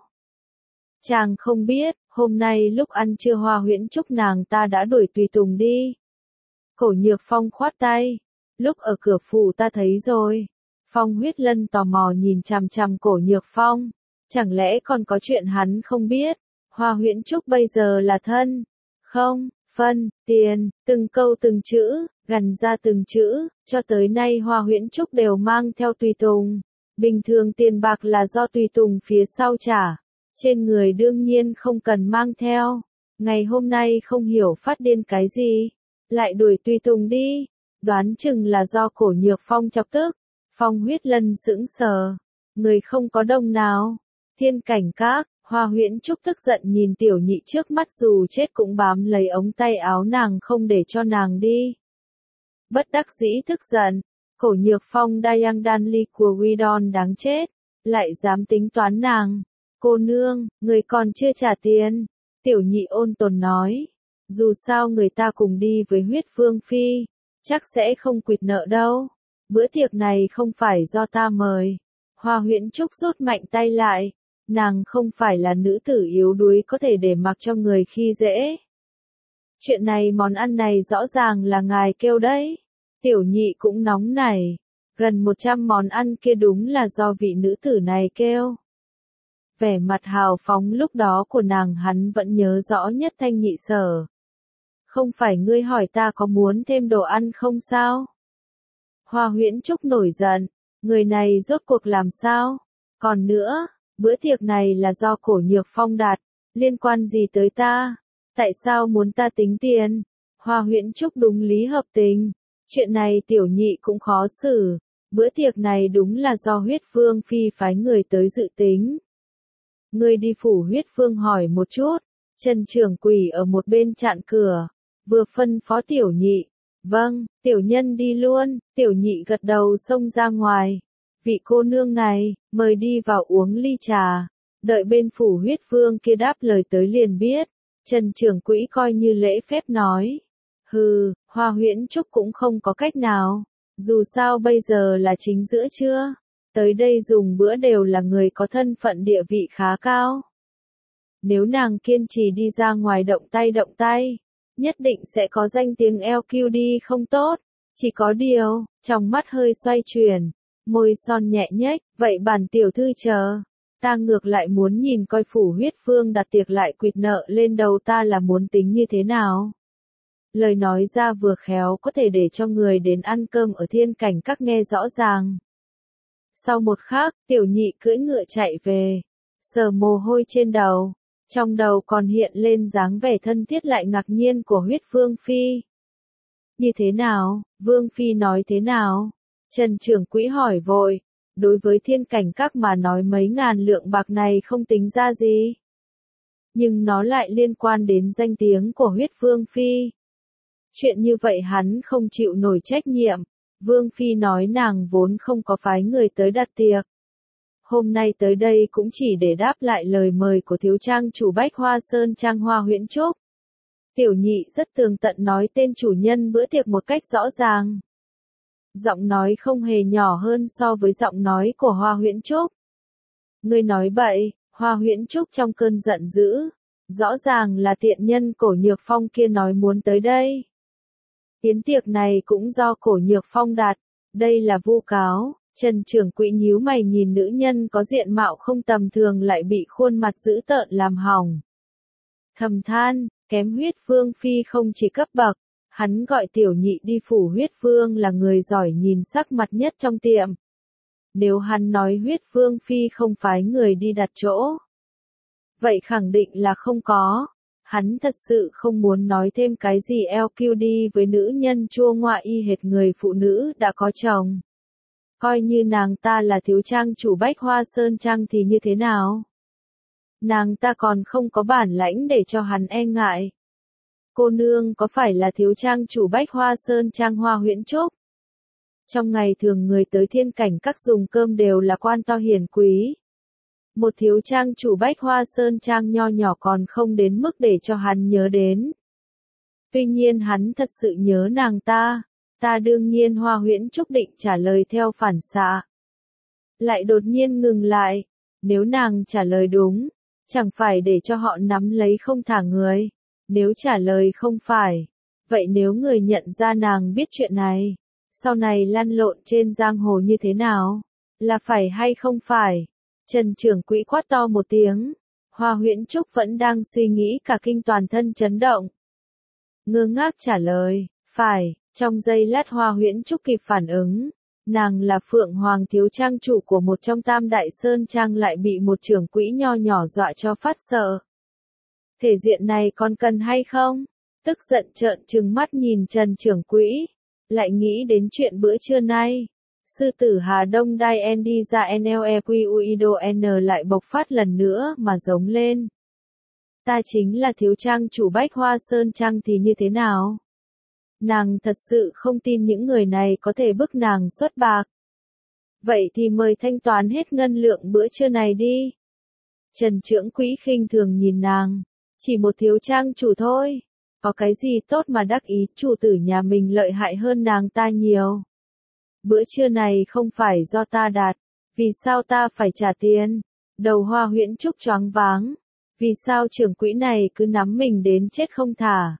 Chàng không biết, hôm nay lúc ăn trưa Hoa Huyễn Trúc nàng ta đã đuổi tùy tùng đi. Cổ Nhược Phong khoát tay. Lúc ở cửa phủ ta thấy rồi. Phong Huyết Lân tò mò nhìn chằm chằm Cổ Nhược Phong. Chẳng lẽ còn có chuyện hắn không biết? Hoa Huyễn Trúc bây giờ là thân. Không, phân, tiền, từng câu từng chữ, gằn ra từng chữ, cho tới nay Hoa Huyễn Trúc đều mang theo tùy tùng. Bình thường tiền bạc là do tùy tùng phía sau trả. Trên người đương nhiên không cần mang theo. Ngày hôm nay không hiểu phát điên cái gì. Lại đuổi tùy tùng đi. Đoán chừng là do Cổ Nhược Phong chọc tức. Phong Huyết Lân sững sờ. Người không có đông nào. Thiên Cảnh Các. Hoa Huyễn Trúc tức giận nhìn tiểu nhị trước mắt dù chết cũng bám lấy ống tay áo nàng không để cho nàng đi. Bất đắc dĩ tức giận. Cổ Nhược Phong Dayang Danli của Widon đáng chết, lại dám tính toán nàng. Cô nương, người còn chưa trả tiền. Tiểu nhị ôn tồn nói. Dù sao người ta cùng đi với huyết vương phi, chắc sẽ không quỵt nợ đâu. Bữa tiệc này không phải do ta mời. Hoa Huyễn Trúc rút mạnh tay lại. Nàng không phải là nữ tử yếu đuối có thể để mặc cho người khi dễ. Chuyện này món ăn này rõ ràng là ngài kêu đấy. Tiểu nhị cũng nóng nảy. Gần một trăm món ăn kia đúng là do vị nữ tử này kêu. Vẻ mặt hào phóng lúc đó của nàng hắn vẫn nhớ rõ nhất thanh nhị sở. Không phải ngươi hỏi ta có muốn thêm đồ ăn không sao? Hoa Huyễn Trúc nổi giận. Người này rốt cuộc làm sao? Còn nữa, bữa tiệc này là do Cổ Nhược Phong đặt. Liên quan gì tới ta? Tại sao muốn ta tính tiền? Hoa Huyễn Trúc đúng lý hợp tình. Chuyện này tiểu nhị cũng khó xử. Bữa tiệc này đúng là do huyết vương phi phái người tới dự tính. Ngươi đi phủ huyết vương hỏi một chút. Trần trưởng quỷ ở một bên chặn cửa. Vừa phân phó tiểu nhị. Vâng, tiểu nhân đi luôn. Tiểu nhị gật đầu xông ra ngoài. Vị cô nương này, mời đi vào uống ly trà. Đợi bên phủ huyết vương kia đáp lời tới liền biết. Trần trưởng quỹ coi như lễ phép nói. Hừ, Hoa Huyễn Trúc cũng không có cách nào. Dù sao bây giờ là chính giữa trưa. Tới đây dùng bữa đều là người có thân phận địa vị khá cao. Nếu nàng kiên trì đi ra ngoài động tay động tay, nhất định sẽ có danh tiếng eo kiu đi không tốt. Chỉ có điều, trong mắt hơi xoay chuyển, môi son nhẹ nhếch, vậy bản tiểu thư chờ. Ta ngược lại muốn nhìn coi phủ huyết phương đặt tiệc lại quỵt nợ lên đầu ta là muốn tính như thế nào. Lời nói ra vừa khéo có thể để cho người đến ăn cơm ở thiên cảnh các nghe rõ ràng. Sau một khắc, tiểu nhị cưỡi ngựa chạy về, sờ mồ hôi trên đầu, trong đầu còn hiện lên dáng vẻ thân thiết lại ngạc nhiên của huyết vương phi. Như thế nào, vương phi nói thế nào? Trần trưởng quỹ hỏi vội, đối với thiên cảnh các mà nói mấy ngàn lượng bạc này không tính ra gì. Nhưng nó lại liên quan đến danh tiếng của huyết vương phi. Chuyện như vậy hắn không chịu nổi trách nhiệm. Vương phi nói nàng vốn không có phái người tới đặt tiệc. Hôm nay tới đây cũng chỉ để đáp lại lời mời của thiếu trang chủ Bách Hoa Sơn Trang Hoa Huyễn Trúc. Tiểu nhị rất tường tận nói tên chủ nhân bữa tiệc một cách rõ ràng. Giọng nói không hề nhỏ hơn so với giọng nói của Hoa Huyễn Trúc. Ngươi nói bậy, Hoa Huyễn Trúc trong cơn giận dữ. Rõ ràng là tiện nhân Cổ Nhược Phong kia nói muốn tới đây. Yến tiệc này cũng do Cổ Nhược Phong đặt, đây là vu cáo. Trần trưởng quỹ nhíu mày nhìn nữ nhân có diện mạo không tầm thường lại bị khuôn mặt dữ tợn làm hỏng. Thầm than, kém huyết vương phi không chỉ cấp bậc, hắn gọi tiểu nhị đi phủ huyết vương là người giỏi nhìn sắc mặt nhất trong tiệm. Nếu hắn nói huyết vương phi không phái người đi đặt chỗ, vậy khẳng định là không có. Hắn thật sự không muốn nói thêm cái gì eo kiu đi với nữ nhân chua ngoa y hệt người phụ nữ đã có chồng. Coi như nàng ta là thiếu trang chủ Bách Hoa Sơn Trang thì như thế nào? Nàng ta còn không có bản lãnh để cho hắn e ngại. Cô nương có phải là thiếu trang chủ Bách Hoa Sơn Trang Hoa Huyễn Trúc? Trong ngày thường người tới thiên cảnh các dùng cơm đều là quan to hiền quý. Một thiếu trang chủ Bách Hoa Sơn Trang nho nhỏ còn không đến mức để cho hắn nhớ đến. Tuy nhiên hắn thật sự nhớ nàng ta. Ta đương nhiên Hoa Huyễn Trúc định trả lời theo phản xạ. Lại đột nhiên ngừng lại. Nếu nàng trả lời đúng, chẳng phải để cho họ nắm lấy không thả người. Nếu trả lời không phải, vậy nếu người nhận ra nàng biết chuyện này, sau này lăn lộn trên giang hồ như thế nào? Là phải hay không phải? Trần trưởng quỹ quát to một tiếng. Hoa Huyễn Trúc vẫn đang suy nghĩ cả kinh toàn thân chấn động. Ngơ ngác trả lời, phải. Trong giây lát Hoa Huyễn Trúc kịp phản ứng, nàng là Phượng Hoàng thiếu trang chủ của một trong tam đại sơn trang lại bị một trưởng quỹ nho nhỏ dọa cho phát sợ. Thể diện này còn cần hay không? Tức giận trợn trừng mắt nhìn Trần trưởng quỹ, lại nghĩ đến chuyện bữa trưa nay. Sư tử Hà Đông Đai N đi ra N L E Q U I D O N lại bộc phát lần nữa mà giống lên. Ta chính là thiếu trang chủ Bách Hoa Sơn Trang thì như thế nào? Nàng thật sự không tin những người này có thể bức nàng xuất bạc. Vậy thì mời thanh toán hết ngân lượng bữa trưa này đi. Trần Trưởng Quỹ khinh thường nhìn nàng. Chỉ một thiếu trang chủ thôi. Có cái gì tốt mà đắc ý, chủ tử nhà mình lợi hại hơn nàng ta nhiều. Bữa trưa này không phải do ta đặt. Vì sao ta phải trả tiền? Đầu Hoa Huyễn Trúc choáng váng. Vì sao trưởng quỹ này cứ nắm mình đến chết không thả?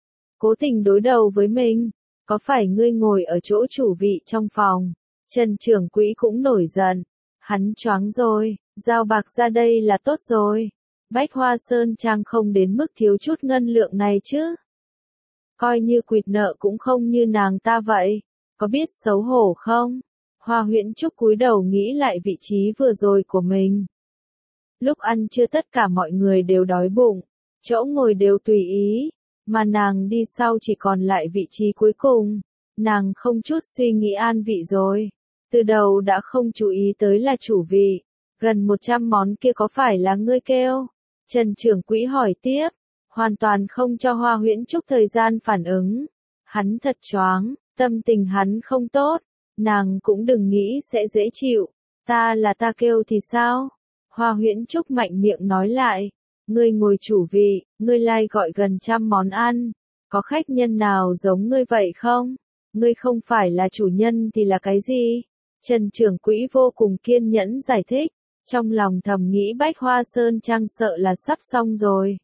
Cố tình đối đầu với mình. Có phải ngươi ngồi ở chỗ chủ vị trong phòng? Trần trưởng quỹ cũng nổi giận. Hắn choáng rồi, giao bạc ra đây là tốt rồi. Bách Hoa Sơn Trang không đến mức thiếu chút ngân lượng này chứ. Coi như quỵt nợ cũng không như nàng ta vậy. Có biết xấu hổ không? Hoa Huyễn Trúc cúi đầu nghĩ lại vị trí vừa rồi của mình. Lúc ăn trưa tất cả mọi người đều đói bụng, chỗ ngồi đều tùy ý, mà nàng đi sau chỉ còn lại vị trí cuối cùng. Nàng không chút suy nghĩ an vị rồi. Từ đầu đã không chú ý tới là chủ vị. Gần một trăm món kia có phải là ngươi kêu? Trần trưởng quỹ hỏi tiếp, hoàn toàn không cho Hoa Huyễn Trúc thời gian phản ứng. Hắn thật choáng, tâm tình hắn không tốt, nàng cũng đừng nghĩ sẽ dễ chịu. Ta là ta kêu thì sao? Hoa Huyễn Trúc mạnh miệng nói lại, ngươi ngồi chủ vị, ngươi lai gọi gần trăm món ăn, có khách nhân nào giống ngươi vậy không? Ngươi không phải là chủ nhân thì là cái gì? Trần trưởng quỹ vô cùng kiên nhẫn giải thích, trong lòng thầm nghĩ Bách Hoa Sơn Trang sợ là sắp xong rồi.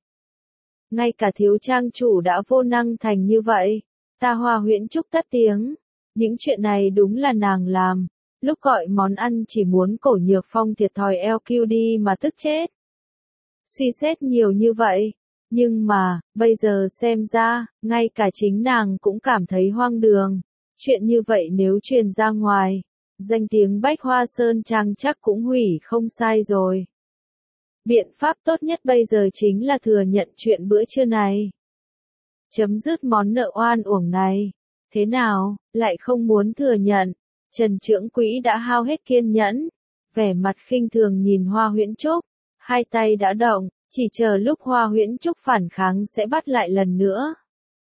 Ngay cả thiếu trang chủ đã vô năng thành như vậy, ta Hoa Huyễn Trúc tất tiếng. Những chuyện này đúng là nàng làm, lúc gọi món ăn chỉ muốn Cổ Nhược Phong thiệt thòi eo kiu đi mà tức chết. Suy xét nhiều như vậy, nhưng mà, bây giờ xem ra, ngay cả chính nàng cũng cảm thấy hoang đường. Chuyện như vậy nếu truyền ra ngoài, danh tiếng Bách Hoa Sơn Trang chắc cũng hủy không sai rồi. Biện pháp tốt nhất bây giờ chính là thừa nhận chuyện bữa trưa này. Chấm dứt món nợ oan uổng này. Thế nào, lại không muốn thừa nhận? Trần trưởng quỹ đã hao hết kiên nhẫn, vẻ mặt khinh thường nhìn Hoa Huyễn Trúc, hai tay đã động, chỉ chờ lúc Hoa Huyễn Trúc phản kháng sẽ bắt lại lần nữa.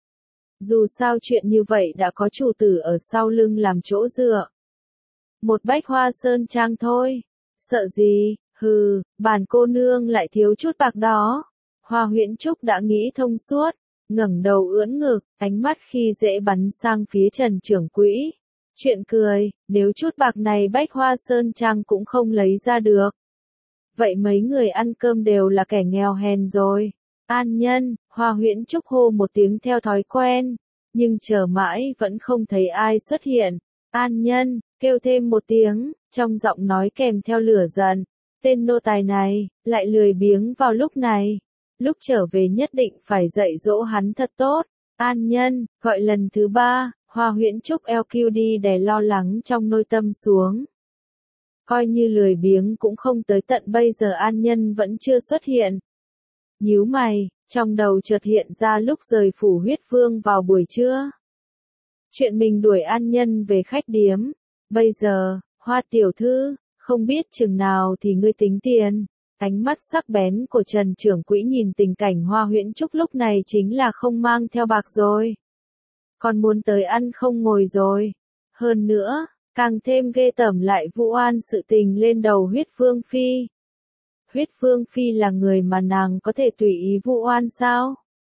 Dù sao chuyện như vậy đã có chủ tử ở sau lưng làm chỗ dựa. Một Bách Hoa Sơn Trang thôi, sợ gì, hừ, bản cô nương lại thiếu chút bạc đó. Hoa Huyễn Trúc đã nghĩ thông suốt, ngẩng đầu ưỡn ngực, ánh mắt khi dễ bắn sang phía Trần trưởng quỹ. Chuyện cười, nếu chút bạc này Bách Hoa Sơn Trang cũng không lấy ra được. Vậy mấy người ăn cơm đều là kẻ nghèo hèn rồi. An nhân, Hoa Huyễn Trúc hô một tiếng theo thói quen, nhưng chờ mãi vẫn không thấy ai xuất hiện. An nhân, kêu thêm một tiếng, trong giọng nói kèm theo lửa giận. Tên nô tài này, lại lười biếng vào lúc này. Lúc trở về nhất định phải dạy dỗ hắn thật tốt. An nhân, gọi lần thứ ba, Hoa Huyễn Trúc eo kiu đi đè lo lắng trong nội tâm xuống. Coi như lười biếng cũng không tới tận bây giờ An nhân vẫn chưa xuất hiện. Nhíu mày, trong đầu chợt hiện ra lúc rời phủ huyết vương vào buổi trưa. Chuyện mình đuổi An nhân về khách điếm. Bây giờ, Hoa tiểu thư, không biết chừng nào thì ngươi tính tiền. Ánh mắt sắc bén của Trần trưởng quỹ nhìn tình cảnh Hoa Huyễn Trúc lúc này chính là không mang theo bạc rồi. Còn muốn tới ăn không ngồi rồi. Hơn nữa, càng thêm ghê tởm lại vụ oan sự tình lên đầu Huyết Vương Phi. Huyết Vương Phi là người mà nàng có thể tùy ý vụ oan sao?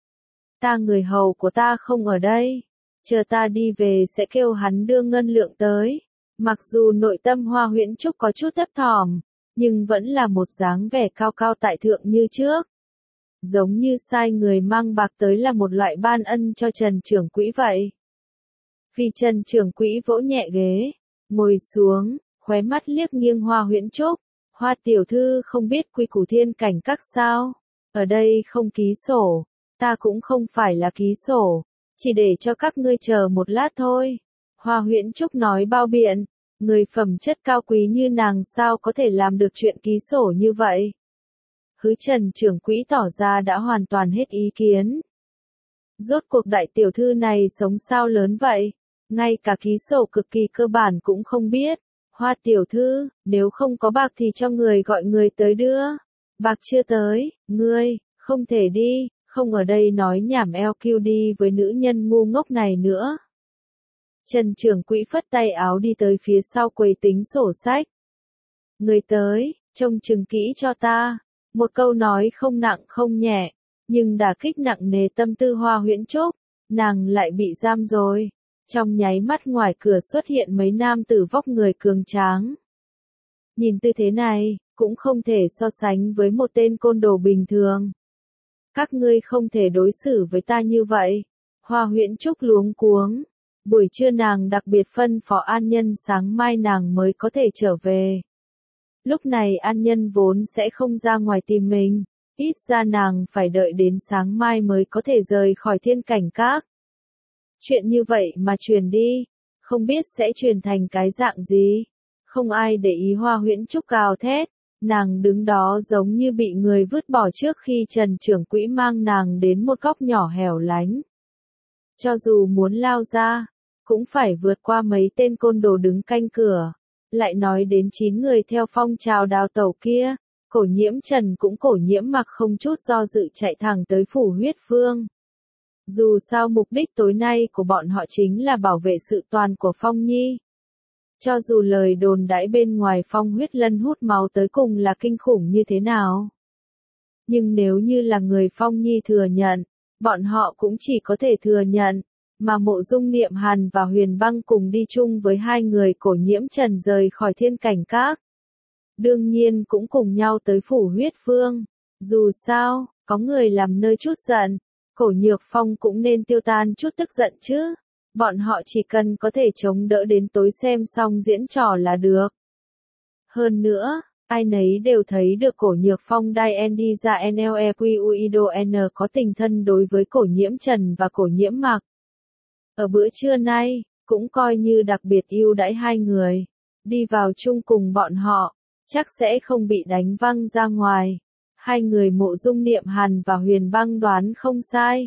Ta người hầu của ta không ở đây. Chờ ta đi về sẽ kêu hắn đưa ngân lượng tới. Mặc dù nội tâm Hoa Huyễn Trúc có chút thấp thỏm, nhưng vẫn là một dáng vẻ cao cao tại thượng như trước. Giống như sai người mang bạc tới là một loại ban ân cho Trần trưởng quỹ vậy. Vì Trần trưởng quỹ vỗ nhẹ ghế, ngồi xuống, khóe mắt liếc nghiêng Hoa Huyễn Trúc. Hoa tiểu thư không biết quy củ thiên cảnh các sao? Ở đây không ký sổ, ta cũng không phải là ký sổ, chỉ để cho các ngươi chờ một lát thôi. Hoa Huyễn Trúc nói bao biện, người phẩm chất cao quý như nàng sao có thể làm được chuyện ký sổ như vậy? Hứ Trần trưởng quỹ tỏ ra đã hoàn toàn hết ý kiến. Rốt cuộc đại tiểu thư này sống sao lớn vậy? Ngay cả ký sổ cực kỳ cơ bản cũng không biết. Hoa tiểu thư, nếu không có bạc thì cho người gọi người tới đưa. Bạc chưa tới, ngươi, không thể đi, Không ở đây nói nhảm lờ quy đê với nữ nhân ngu ngốc này nữa. Trần trưởng quỹ phất tay áo đi tới phía sau quầy tính sổ sách. Người tới, trông chừng kỹ cho ta. Một câu nói không nặng không nhẹ, nhưng đả kích nặng nề tâm tư Hoa Huyễn Trúc. Nàng lại bị giam rồi. Trong nháy mắt ngoài cửa xuất hiện mấy nam tử vóc người cường tráng. Nhìn tư thế này, cũng không thể so sánh với một tên côn đồ bình thường. Các ngươi không thể đối xử với ta như vậy. Hoa Huyễn Trúc luống cuống. Buổi trưa nàng đặc biệt phân phó An Nhân sáng mai nàng mới có thể trở về. Lúc này An Nhân vốn sẽ không ra ngoài tìm mình, ít ra nàng phải đợi đến sáng mai mới có thể rời khỏi Thiên Cảnh Các. Chuyện như vậy mà truyền đi, không biết sẽ truyền thành cái dạng gì. Không ai để ý Hoa Huyễn Trúc gào thét, nàng đứng đó giống như bị người vứt bỏ trước khi Trần trưởng quỹ mang nàng đến một góc nhỏ hẻo lánh. Cho dù muốn lao ra, cũng phải vượt qua mấy tên côn đồ đứng canh cửa. Lại nói đến chín người theo phong trào đào tẩu kia, Cổ Nhiễm Trần cũng cổ nhiễm mặc không chút do dự chạy thẳng tới phủ huyết vương. Dù sao mục đích tối nay của bọn họ chính là bảo vệ sự toàn của Phong Nhi. Cho dù lời đồn đãi bên ngoài Phong Huyết Lân hút máu tới cùng là kinh khủng như thế nào. Nhưng nếu như là người Phong Nhi thừa nhận, bọn họ cũng chỉ có thể thừa nhận, mà Mộ Dung Niệm Hàn và Huyền Băng cùng đi chung với hai người Cổ Nhiễm Trần rời khỏi Thiên Cảnh Các. Đương nhiên cũng cùng nhau tới phủ huyết vương. Dù sao, có người làm nơi chút giận, Cổ Nhược Phong cũng nên tiêu tan chút tức giận chứ. Bọn họ chỉ cần có thể chống đỡ đến tối xem xong diễn trò là được. Hơn nữa, ai nấy đều thấy được Cổ Nhược Phong Dai N ra N L E Q U I D O N có tình thân đối với Cổ Nhiễm Trần và Cổ Nhiễm Mặc. Ở bữa trưa nay, cũng coi như đặc biệt ưu đãi hai người. Đi vào chung cùng bọn họ, chắc sẽ không bị đánh văng ra ngoài. Hai người Mộ Dung Niệm Hàn và Huyền Băng đoán không sai.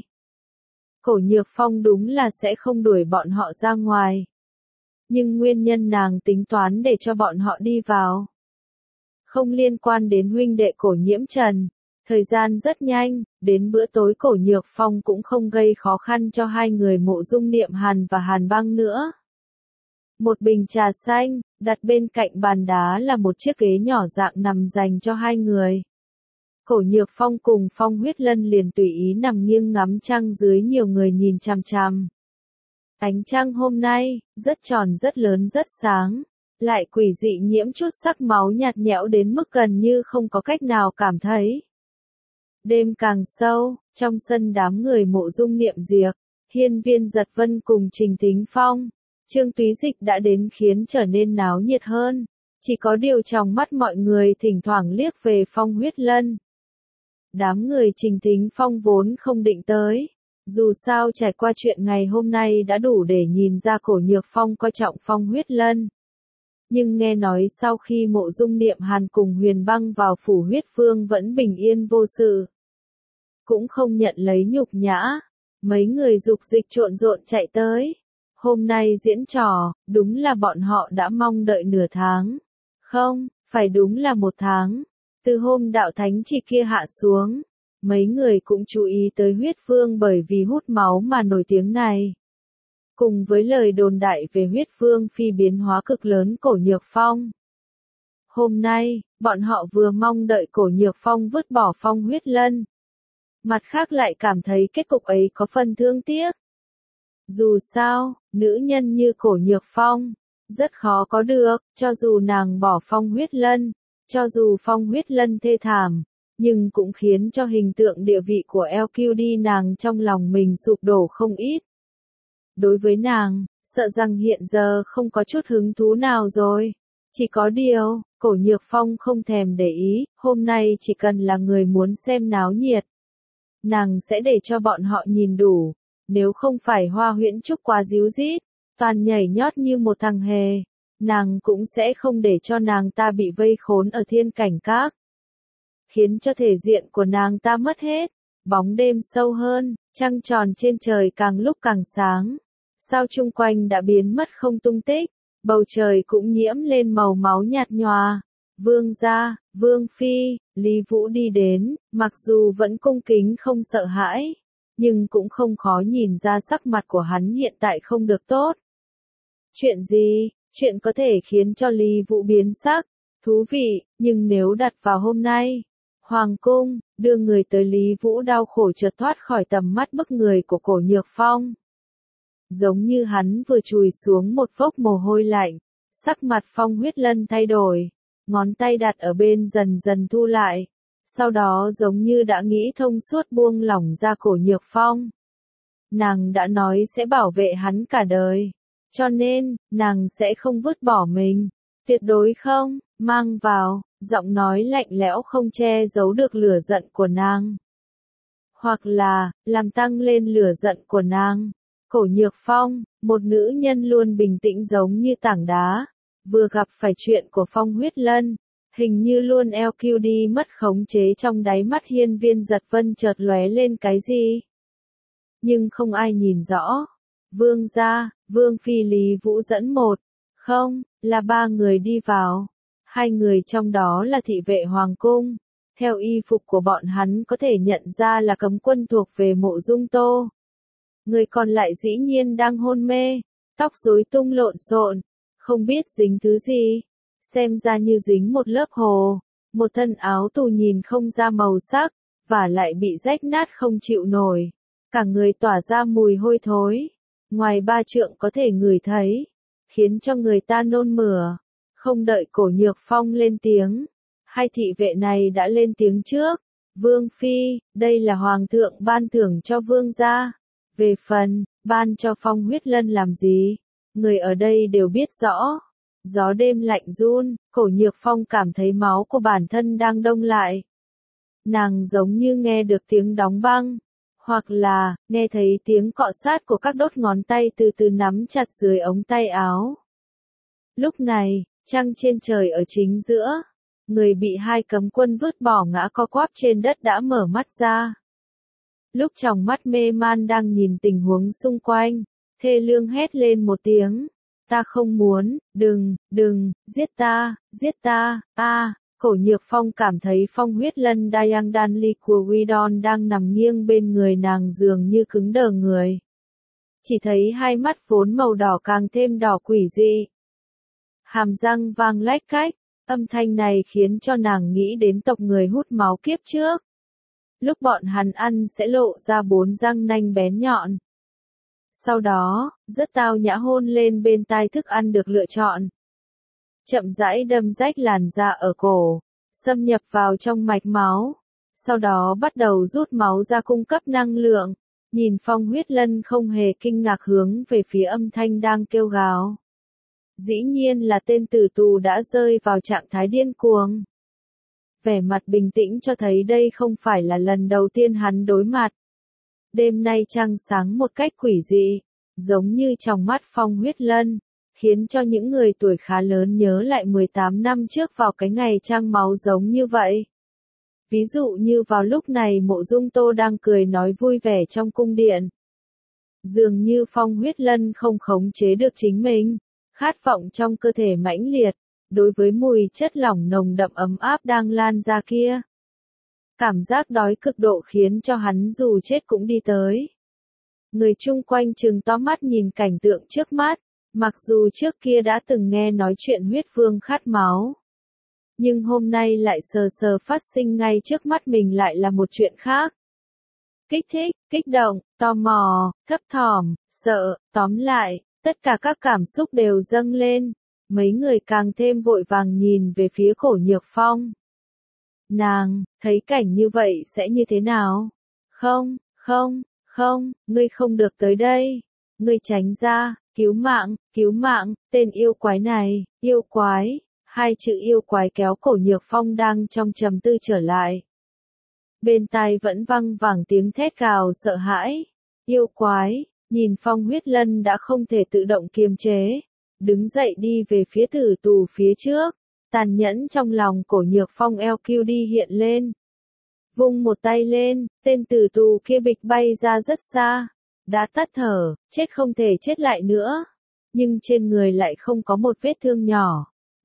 Cổ Nhược Phong đúng là sẽ không đuổi bọn họ ra ngoài. Nhưng nguyên nhân nàng tính toán để cho bọn họ đi vào không liên quan đến huynh đệ Cổ Nhiễm Trần. Thời gian rất nhanh, đến bữa tối Cổ Nhược Phong cũng không gây khó khăn cho hai người Mộ Dung Niệm Hàn và Hàn Băng nữa. Một bình trà xanh, đặt bên cạnh bàn đá là một chiếc ghế nhỏ dạng nằm dành cho hai người. Cổ Nhược Phong cùng Phong Huyết Lân liền tùy ý nằm nghiêng ngắm trăng dưới nhiều người nhìn chằm chằm. Ánh trăng hôm nay, rất tròn rất lớn rất sáng, lại quỷ dị nhiễm chút sắc máu nhạt nhẽo đến mức gần như không có cách nào cảm thấy. Đêm càng sâu, trong sân đám người Mộ Dung Niệm Diệp, Hiên Viên Giật Vân cùng Trình Thính Phong, Trương Túy Dịch đã đến khiến trở nên náo nhiệt hơn. Chỉ có điều trong mắt mọi người thỉnh thoảng liếc về Phong Huyết Lân. Đám người Trình Thính Phong vốn không định tới. Dù sao trải qua chuyện ngày hôm nay đã đủ để nhìn ra Cổ Nhược Phong coi trọng Phong Huyết Lân. Nhưng nghe nói sau khi Mộ Dung Niệm Hàn cùng Huyền Băng vào phủ huyết vương vẫn bình yên vô sự. Cũng không nhận lấy nhục nhã. Mấy người dục dịch trộn rộn chạy tới. Hôm nay diễn trò, đúng là bọn họ đã mong đợi nửa tháng. Không, phải đúng là một tháng. Từ hôm đạo thánh chỉ kia hạ xuống, mấy người cũng chú ý tới huyết vương bởi vì hút máu mà nổi tiếng này. Cùng với lời đồn đại về huyết vương phi biến hóa cực lớn Cổ Nhược Phong. Hôm nay, bọn họ vừa mong đợi Cổ Nhược Phong vứt bỏ Phong Huyết Lân. Mặt khác lại cảm thấy kết cục ấy có phần thương tiếc. Dù sao, nữ nhân như Cổ Nhược Phong, rất khó có được, cho dù nàng bỏ Phong Huyết Lân, cho dù Phong Huyết Lân thê thảm, nhưng cũng khiến cho hình tượng địa vị của lờ quy đê nàng trong lòng mình sụp đổ không ít. Đối với nàng, sợ rằng hiện giờ không có chút hứng thú nào rồi. Chỉ có điều, Cổ Nhược Phong không thèm để ý, hôm nay chỉ cần là người muốn xem náo nhiệt. Nàng sẽ để cho bọn họ nhìn đủ, nếu không phải Hoa Huyễn Trúc quá díu dít, toàn nhảy nhót như một thằng hề, nàng cũng sẽ không để cho nàng ta bị vây khốn ở Thiên Cảnh Các. Khiến cho thể diện của nàng ta mất hết, bóng đêm sâu hơn, trăng tròn trên trời càng lúc càng sáng. Sao chung quanh đã biến mất không tung tích, bầu trời cũng nhiễm lên màu máu nhạt nhòa, Vương gia, Vương phi, Lý Vũ đi đến, mặc dù vẫn cung kính không sợ hãi, nhưng cũng không khó nhìn ra sắc mặt của hắn hiện tại không được tốt. Chuyện gì? Chuyện có thể khiến cho Lý Vũ biến sắc. Thú vị, nhưng nếu đặt vào hôm nay, Hoàng cung, đưa người tới Lý Vũ đau khổ trượt thoát khỏi tầm mắt bức người của Cổ Nhược Phong. Giống như hắn vừa chùi xuống một vốc mồ hôi lạnh, sắc mặt Phong Huyết Lân thay đổi, ngón tay đặt ở bên dần dần thu lại, sau đó giống như đã nghĩ thông suốt buông lỏng ra Cổ Nhược Phong. Nàng đã nói sẽ bảo vệ hắn cả đời, cho nên, nàng sẽ không vứt bỏ mình, tuyệt đối không, mang vào, giọng nói lạnh lẽo không che giấu được lửa giận của nàng. Hoặc là, làm tăng lên lửa giận của nàng. Cổ Nhược Phong, một nữ nhân luôn bình tĩnh giống như tảng đá, vừa gặp phải chuyện của Phong Huyết Lân, hình như luôn eo kiu đi mất khống chế, trong đáy mắt Hiên Viên Giật Vân chợt lóe lên cái gì. Nhưng không ai nhìn rõ. Vương gia, Vương phi Lý Vũ dẫn một, không, là ba người đi vào. Hai người trong đó là thị vệ hoàng cung. Theo y phục của bọn hắn có thể nhận ra là cấm quân thuộc về Mộ Dung Tô. Người còn lại dĩ nhiên đang hôn mê, tóc rối tung lộn xộn, không biết dính thứ gì, xem ra như dính một lớp hồ, một thân áo tù nhìn không ra màu sắc, và lại bị rách nát không chịu nổi, cả người tỏa ra mùi hôi thối, ngoài ba trượng có thể ngửi thấy, khiến cho người ta nôn mửa. Không đợi Cổ Nhược Phong lên tiếng, hai thị vệ này đã lên tiếng trước. Vương phi, đây là hoàng thượng ban thưởng cho vương gia. Về phần, ban cho Phong Huyết Lân làm gì? Người ở đây đều biết rõ. Gió đêm lạnh run, Cổ Nhược Phong cảm thấy máu của bản thân đang đông lại. Nàng giống như nghe được tiếng đóng băng, hoặc là, nghe thấy tiếng cọ sát của các đốt ngón tay từ từ nắm chặt dưới ống tay áo. Lúc này, trăng trên trời ở chính giữa, người bị hai cấm quân vứt bỏ ngã co quắp trên đất đã mở mắt ra. Lúc tròng mắt mê man đang nhìn tình huống xung quanh, thê lương hét lên một tiếng, ta không muốn, đừng, đừng, giết ta, giết ta, a. À, Cổ Nhược Phong cảm thấy Phong Huyết Lân Dayang Danli của Widon đang nằm nghiêng bên người nàng dường như cứng đờ người. Chỉ thấy hai mắt vốn màu đỏ càng thêm đỏ quỷ dị. Hàm răng vang lách cách, âm thanh này khiến cho nàng nghĩ đến tộc người hút máu kiếp trước. Lúc bọn hắn ăn sẽ lộ ra bốn răng nanh bén nhọn. Sau đó, rất tao nhã hôn lên bên tai thức ăn được lựa chọn. Chậm rãi đâm rách làn da ở cổ, xâm nhập vào trong mạch máu. Sau đó bắt đầu rút máu ra cung cấp năng lượng. Nhìn Phong Huyết Lân không hề kinh ngạc hướng về phía âm thanh đang kêu gào. Dĩ nhiên là tên tử tù đã rơi vào trạng thái điên cuồng. Vẻ mặt bình tĩnh cho thấy đây không phải là lần đầu tiên hắn đối mặt. Đêm nay trăng sáng một cách quỷ dị, giống như trong mắt Phong Huyết Lân, khiến cho những người tuổi khá lớn nhớ lại mười tám năm trước vào cái ngày trăng máu giống như vậy. Ví dụ như vào lúc này Mộ Dung Tô đang cười nói vui vẻ trong cung điện. Dường như Phong Huyết Lân không khống chế được chính mình, khát vọng trong cơ thể mãnh liệt, đối với mùi chất lỏng nồng đậm ấm áp đang lan ra kia. Cảm giác đói cực độ khiến cho hắn dù chết cũng đi tới. Người chung quanh trừng to mắt nhìn cảnh tượng trước mắt, mặc dù trước kia đã từng nghe nói chuyện huyết vương khát máu. Nhưng hôm nay lại sờ sờ phát sinh ngay trước mắt mình lại là một chuyện khác. Kích thích, kích động, tò mò, thấp thỏm, sợ, tóm lại, tất cả các cảm xúc đều dâng lên. Mấy người càng thêm vội vàng nhìn về phía Cổ Nhược Phong. Nàng, thấy cảnh như vậy sẽ như thế nào? Không, không, không, ngươi không được tới đây. Ngươi tránh ra, cứu mạng, cứu mạng, tên yêu quái này, yêu quái. Hai chữ yêu quái kéo Cổ Nhược Phong đang trong trầm tư trở lại. Bên tai vẫn văng vẳng tiếng thét gào sợ hãi. Yêu quái, nhìn Phong Huyết Lân đã không thể tự động kiềm chế. Đứng dậy đi về phía tử tù phía trước. Tàn nhẫn trong lòng Cổ Nhược Phong eo kiu đi hiện lên. Vung một tay lên, tên tử tù kia bịch bay ra rất xa. Đã tắt thở, chết không thể chết lại nữa. Nhưng trên người lại không có một vết thương nhỏ.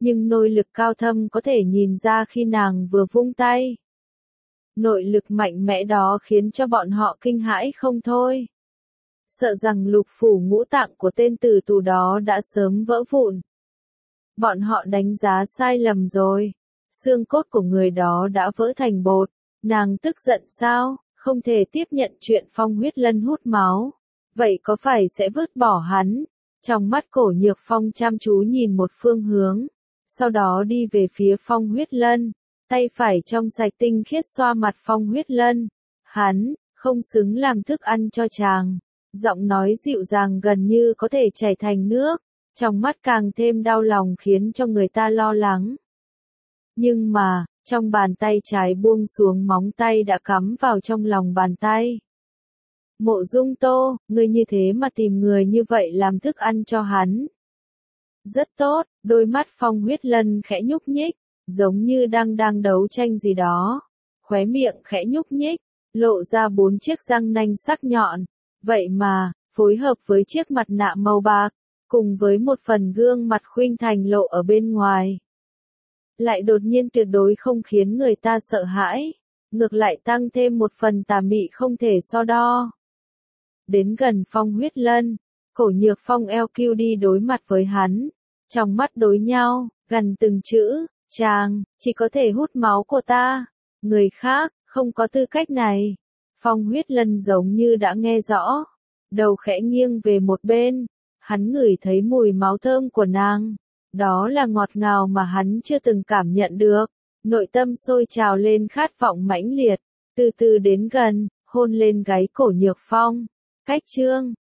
Nhưng nội lực cao thâm có thể nhìn ra khi nàng vừa vung tay. Nội lực mạnh mẽ đó khiến cho bọn họ kinh hãi không thôi. Sợ rằng lục phủ ngũ tạng của tên tử tù đó đã sớm vỡ vụn. Bọn họ đánh giá sai lầm rồi. Xương cốt của người đó đã vỡ thành bột. Nàng tức giận sao? Không thể tiếp nhận chuyện Phong Huyết Lân hút máu. Vậy có phải sẽ vứt bỏ hắn? Trong mắt Cổ Nhược Phong chăm chú nhìn một phương hướng. Sau đó đi về phía Phong Huyết Lân. Tay phải trong sạch tinh khiết xoa mặt Phong Huyết Lân. Hắn, không xứng làm thức ăn cho chàng. Giọng nói dịu dàng gần như có thể chảy thành nước. Trong mắt càng thêm đau lòng khiến cho người ta lo lắng. Nhưng mà, trong bàn tay trái buông xuống móng tay đã cắm vào trong lòng bàn tay. Mộ Dung Tô, ngươi như thế mà tìm người như vậy làm thức ăn cho hắn. Rất tốt, đôi mắt Phong Huyết Lân khẽ nhúc nhích, giống như đang đang đấu tranh gì đó. Khóe miệng khẽ nhúc nhích, lộ ra bốn chiếc răng nanh sắc nhọn. Vậy mà, phối hợp với chiếc mặt nạ màu bạc, cùng với một phần gương mặt khuynh thành lộ ở bên ngoài. Lại đột nhiên tuyệt đối không khiến người ta sợ hãi, ngược lại tăng thêm một phần tà mị không thể so đo. Đến gần Phong Huyết Lân, Cổ Nhược Phong eo kiu đi đối mặt với hắn, trong mắt đối nhau, gần từng chữ, chàng, chỉ có thể hút máu của ta, người khác, không có tư cách này. Phong Huyết Lân giống như đã nghe rõ, đầu khẽ nghiêng về một bên, hắn ngửi thấy mùi máu thơm của nàng. Đó là ngọt ngào mà hắn chưa từng cảm nhận được, nội tâm sôi trào lên khát vọng mãnh liệt, từ từ đến gần, hôn lên gáy Cổ Nhược Phong. Cách chương